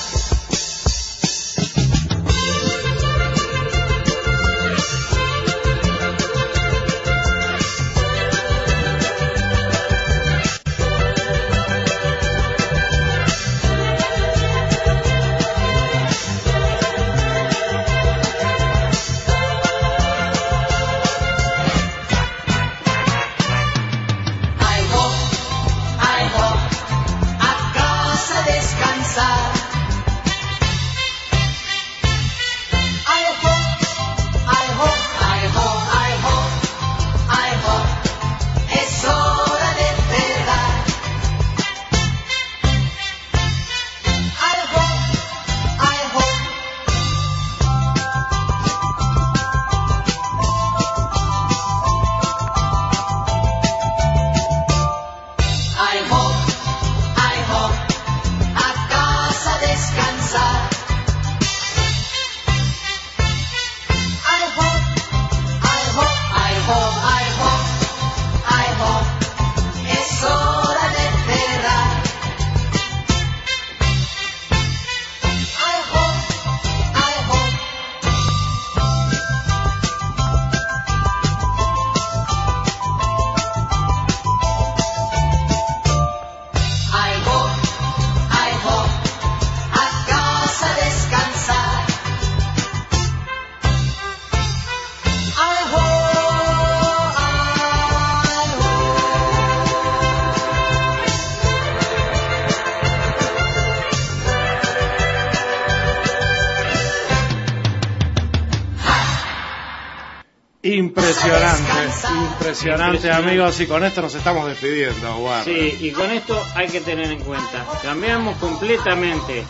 Impresionante, impresionante amigos, y con esto nos estamos despidiendo, Guarda. Sí, y con esto hay que tener en cuenta, cambiamos completamente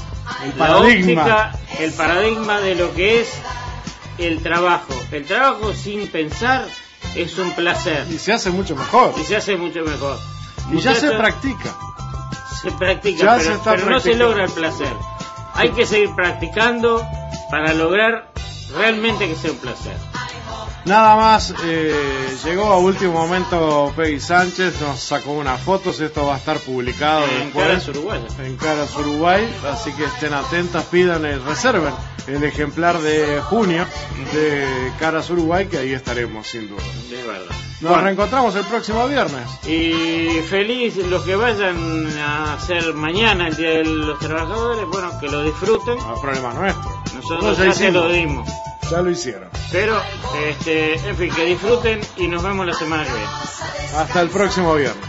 el paradigma. La óptica, el paradigma de lo que es el trabajo. El trabajo sin pensar es un placer. Y se hace mucho mejor. Y se hace mucho mejor. Y ya se practica. Se practica, Ya pero, se está pero no se logra el placer. Hay que seguir practicando para lograr realmente que sea un placer. Nada más, eh, llegó a último momento Peggy Sánchez, nos sacó unas fotos, esto va a estar publicado en después, Caras Uruguay. En Caras Uruguay, así que estén atentas, pidan y reserven el ejemplar de junio de Caras Uruguay, que ahí estaremos sin duda. De verdad. Nos bueno. reencontramos el próximo viernes. Y feliz los que vayan a hacer mañana el Día de los Trabajadores, bueno, que lo disfruten. No es problema nuestro. Nosotros ya, ya se lo dimos. Ya lo hicieron. Pero, este, en fin, que disfruten y nos vemos la semana que viene. Hasta el próximo viernes.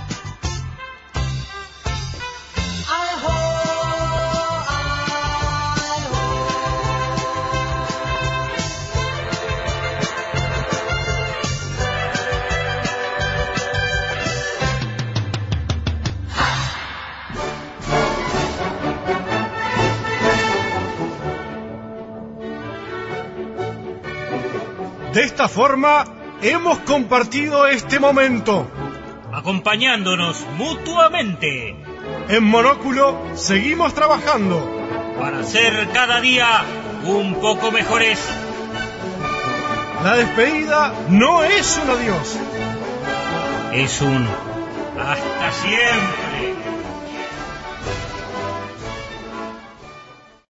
De esta forma, hemos compartido este momento, acompañándonos mutuamente. En Monóculo seguimos trabajando para ser cada día un poco mejores. La despedida no es un adiós, es un hasta siempre.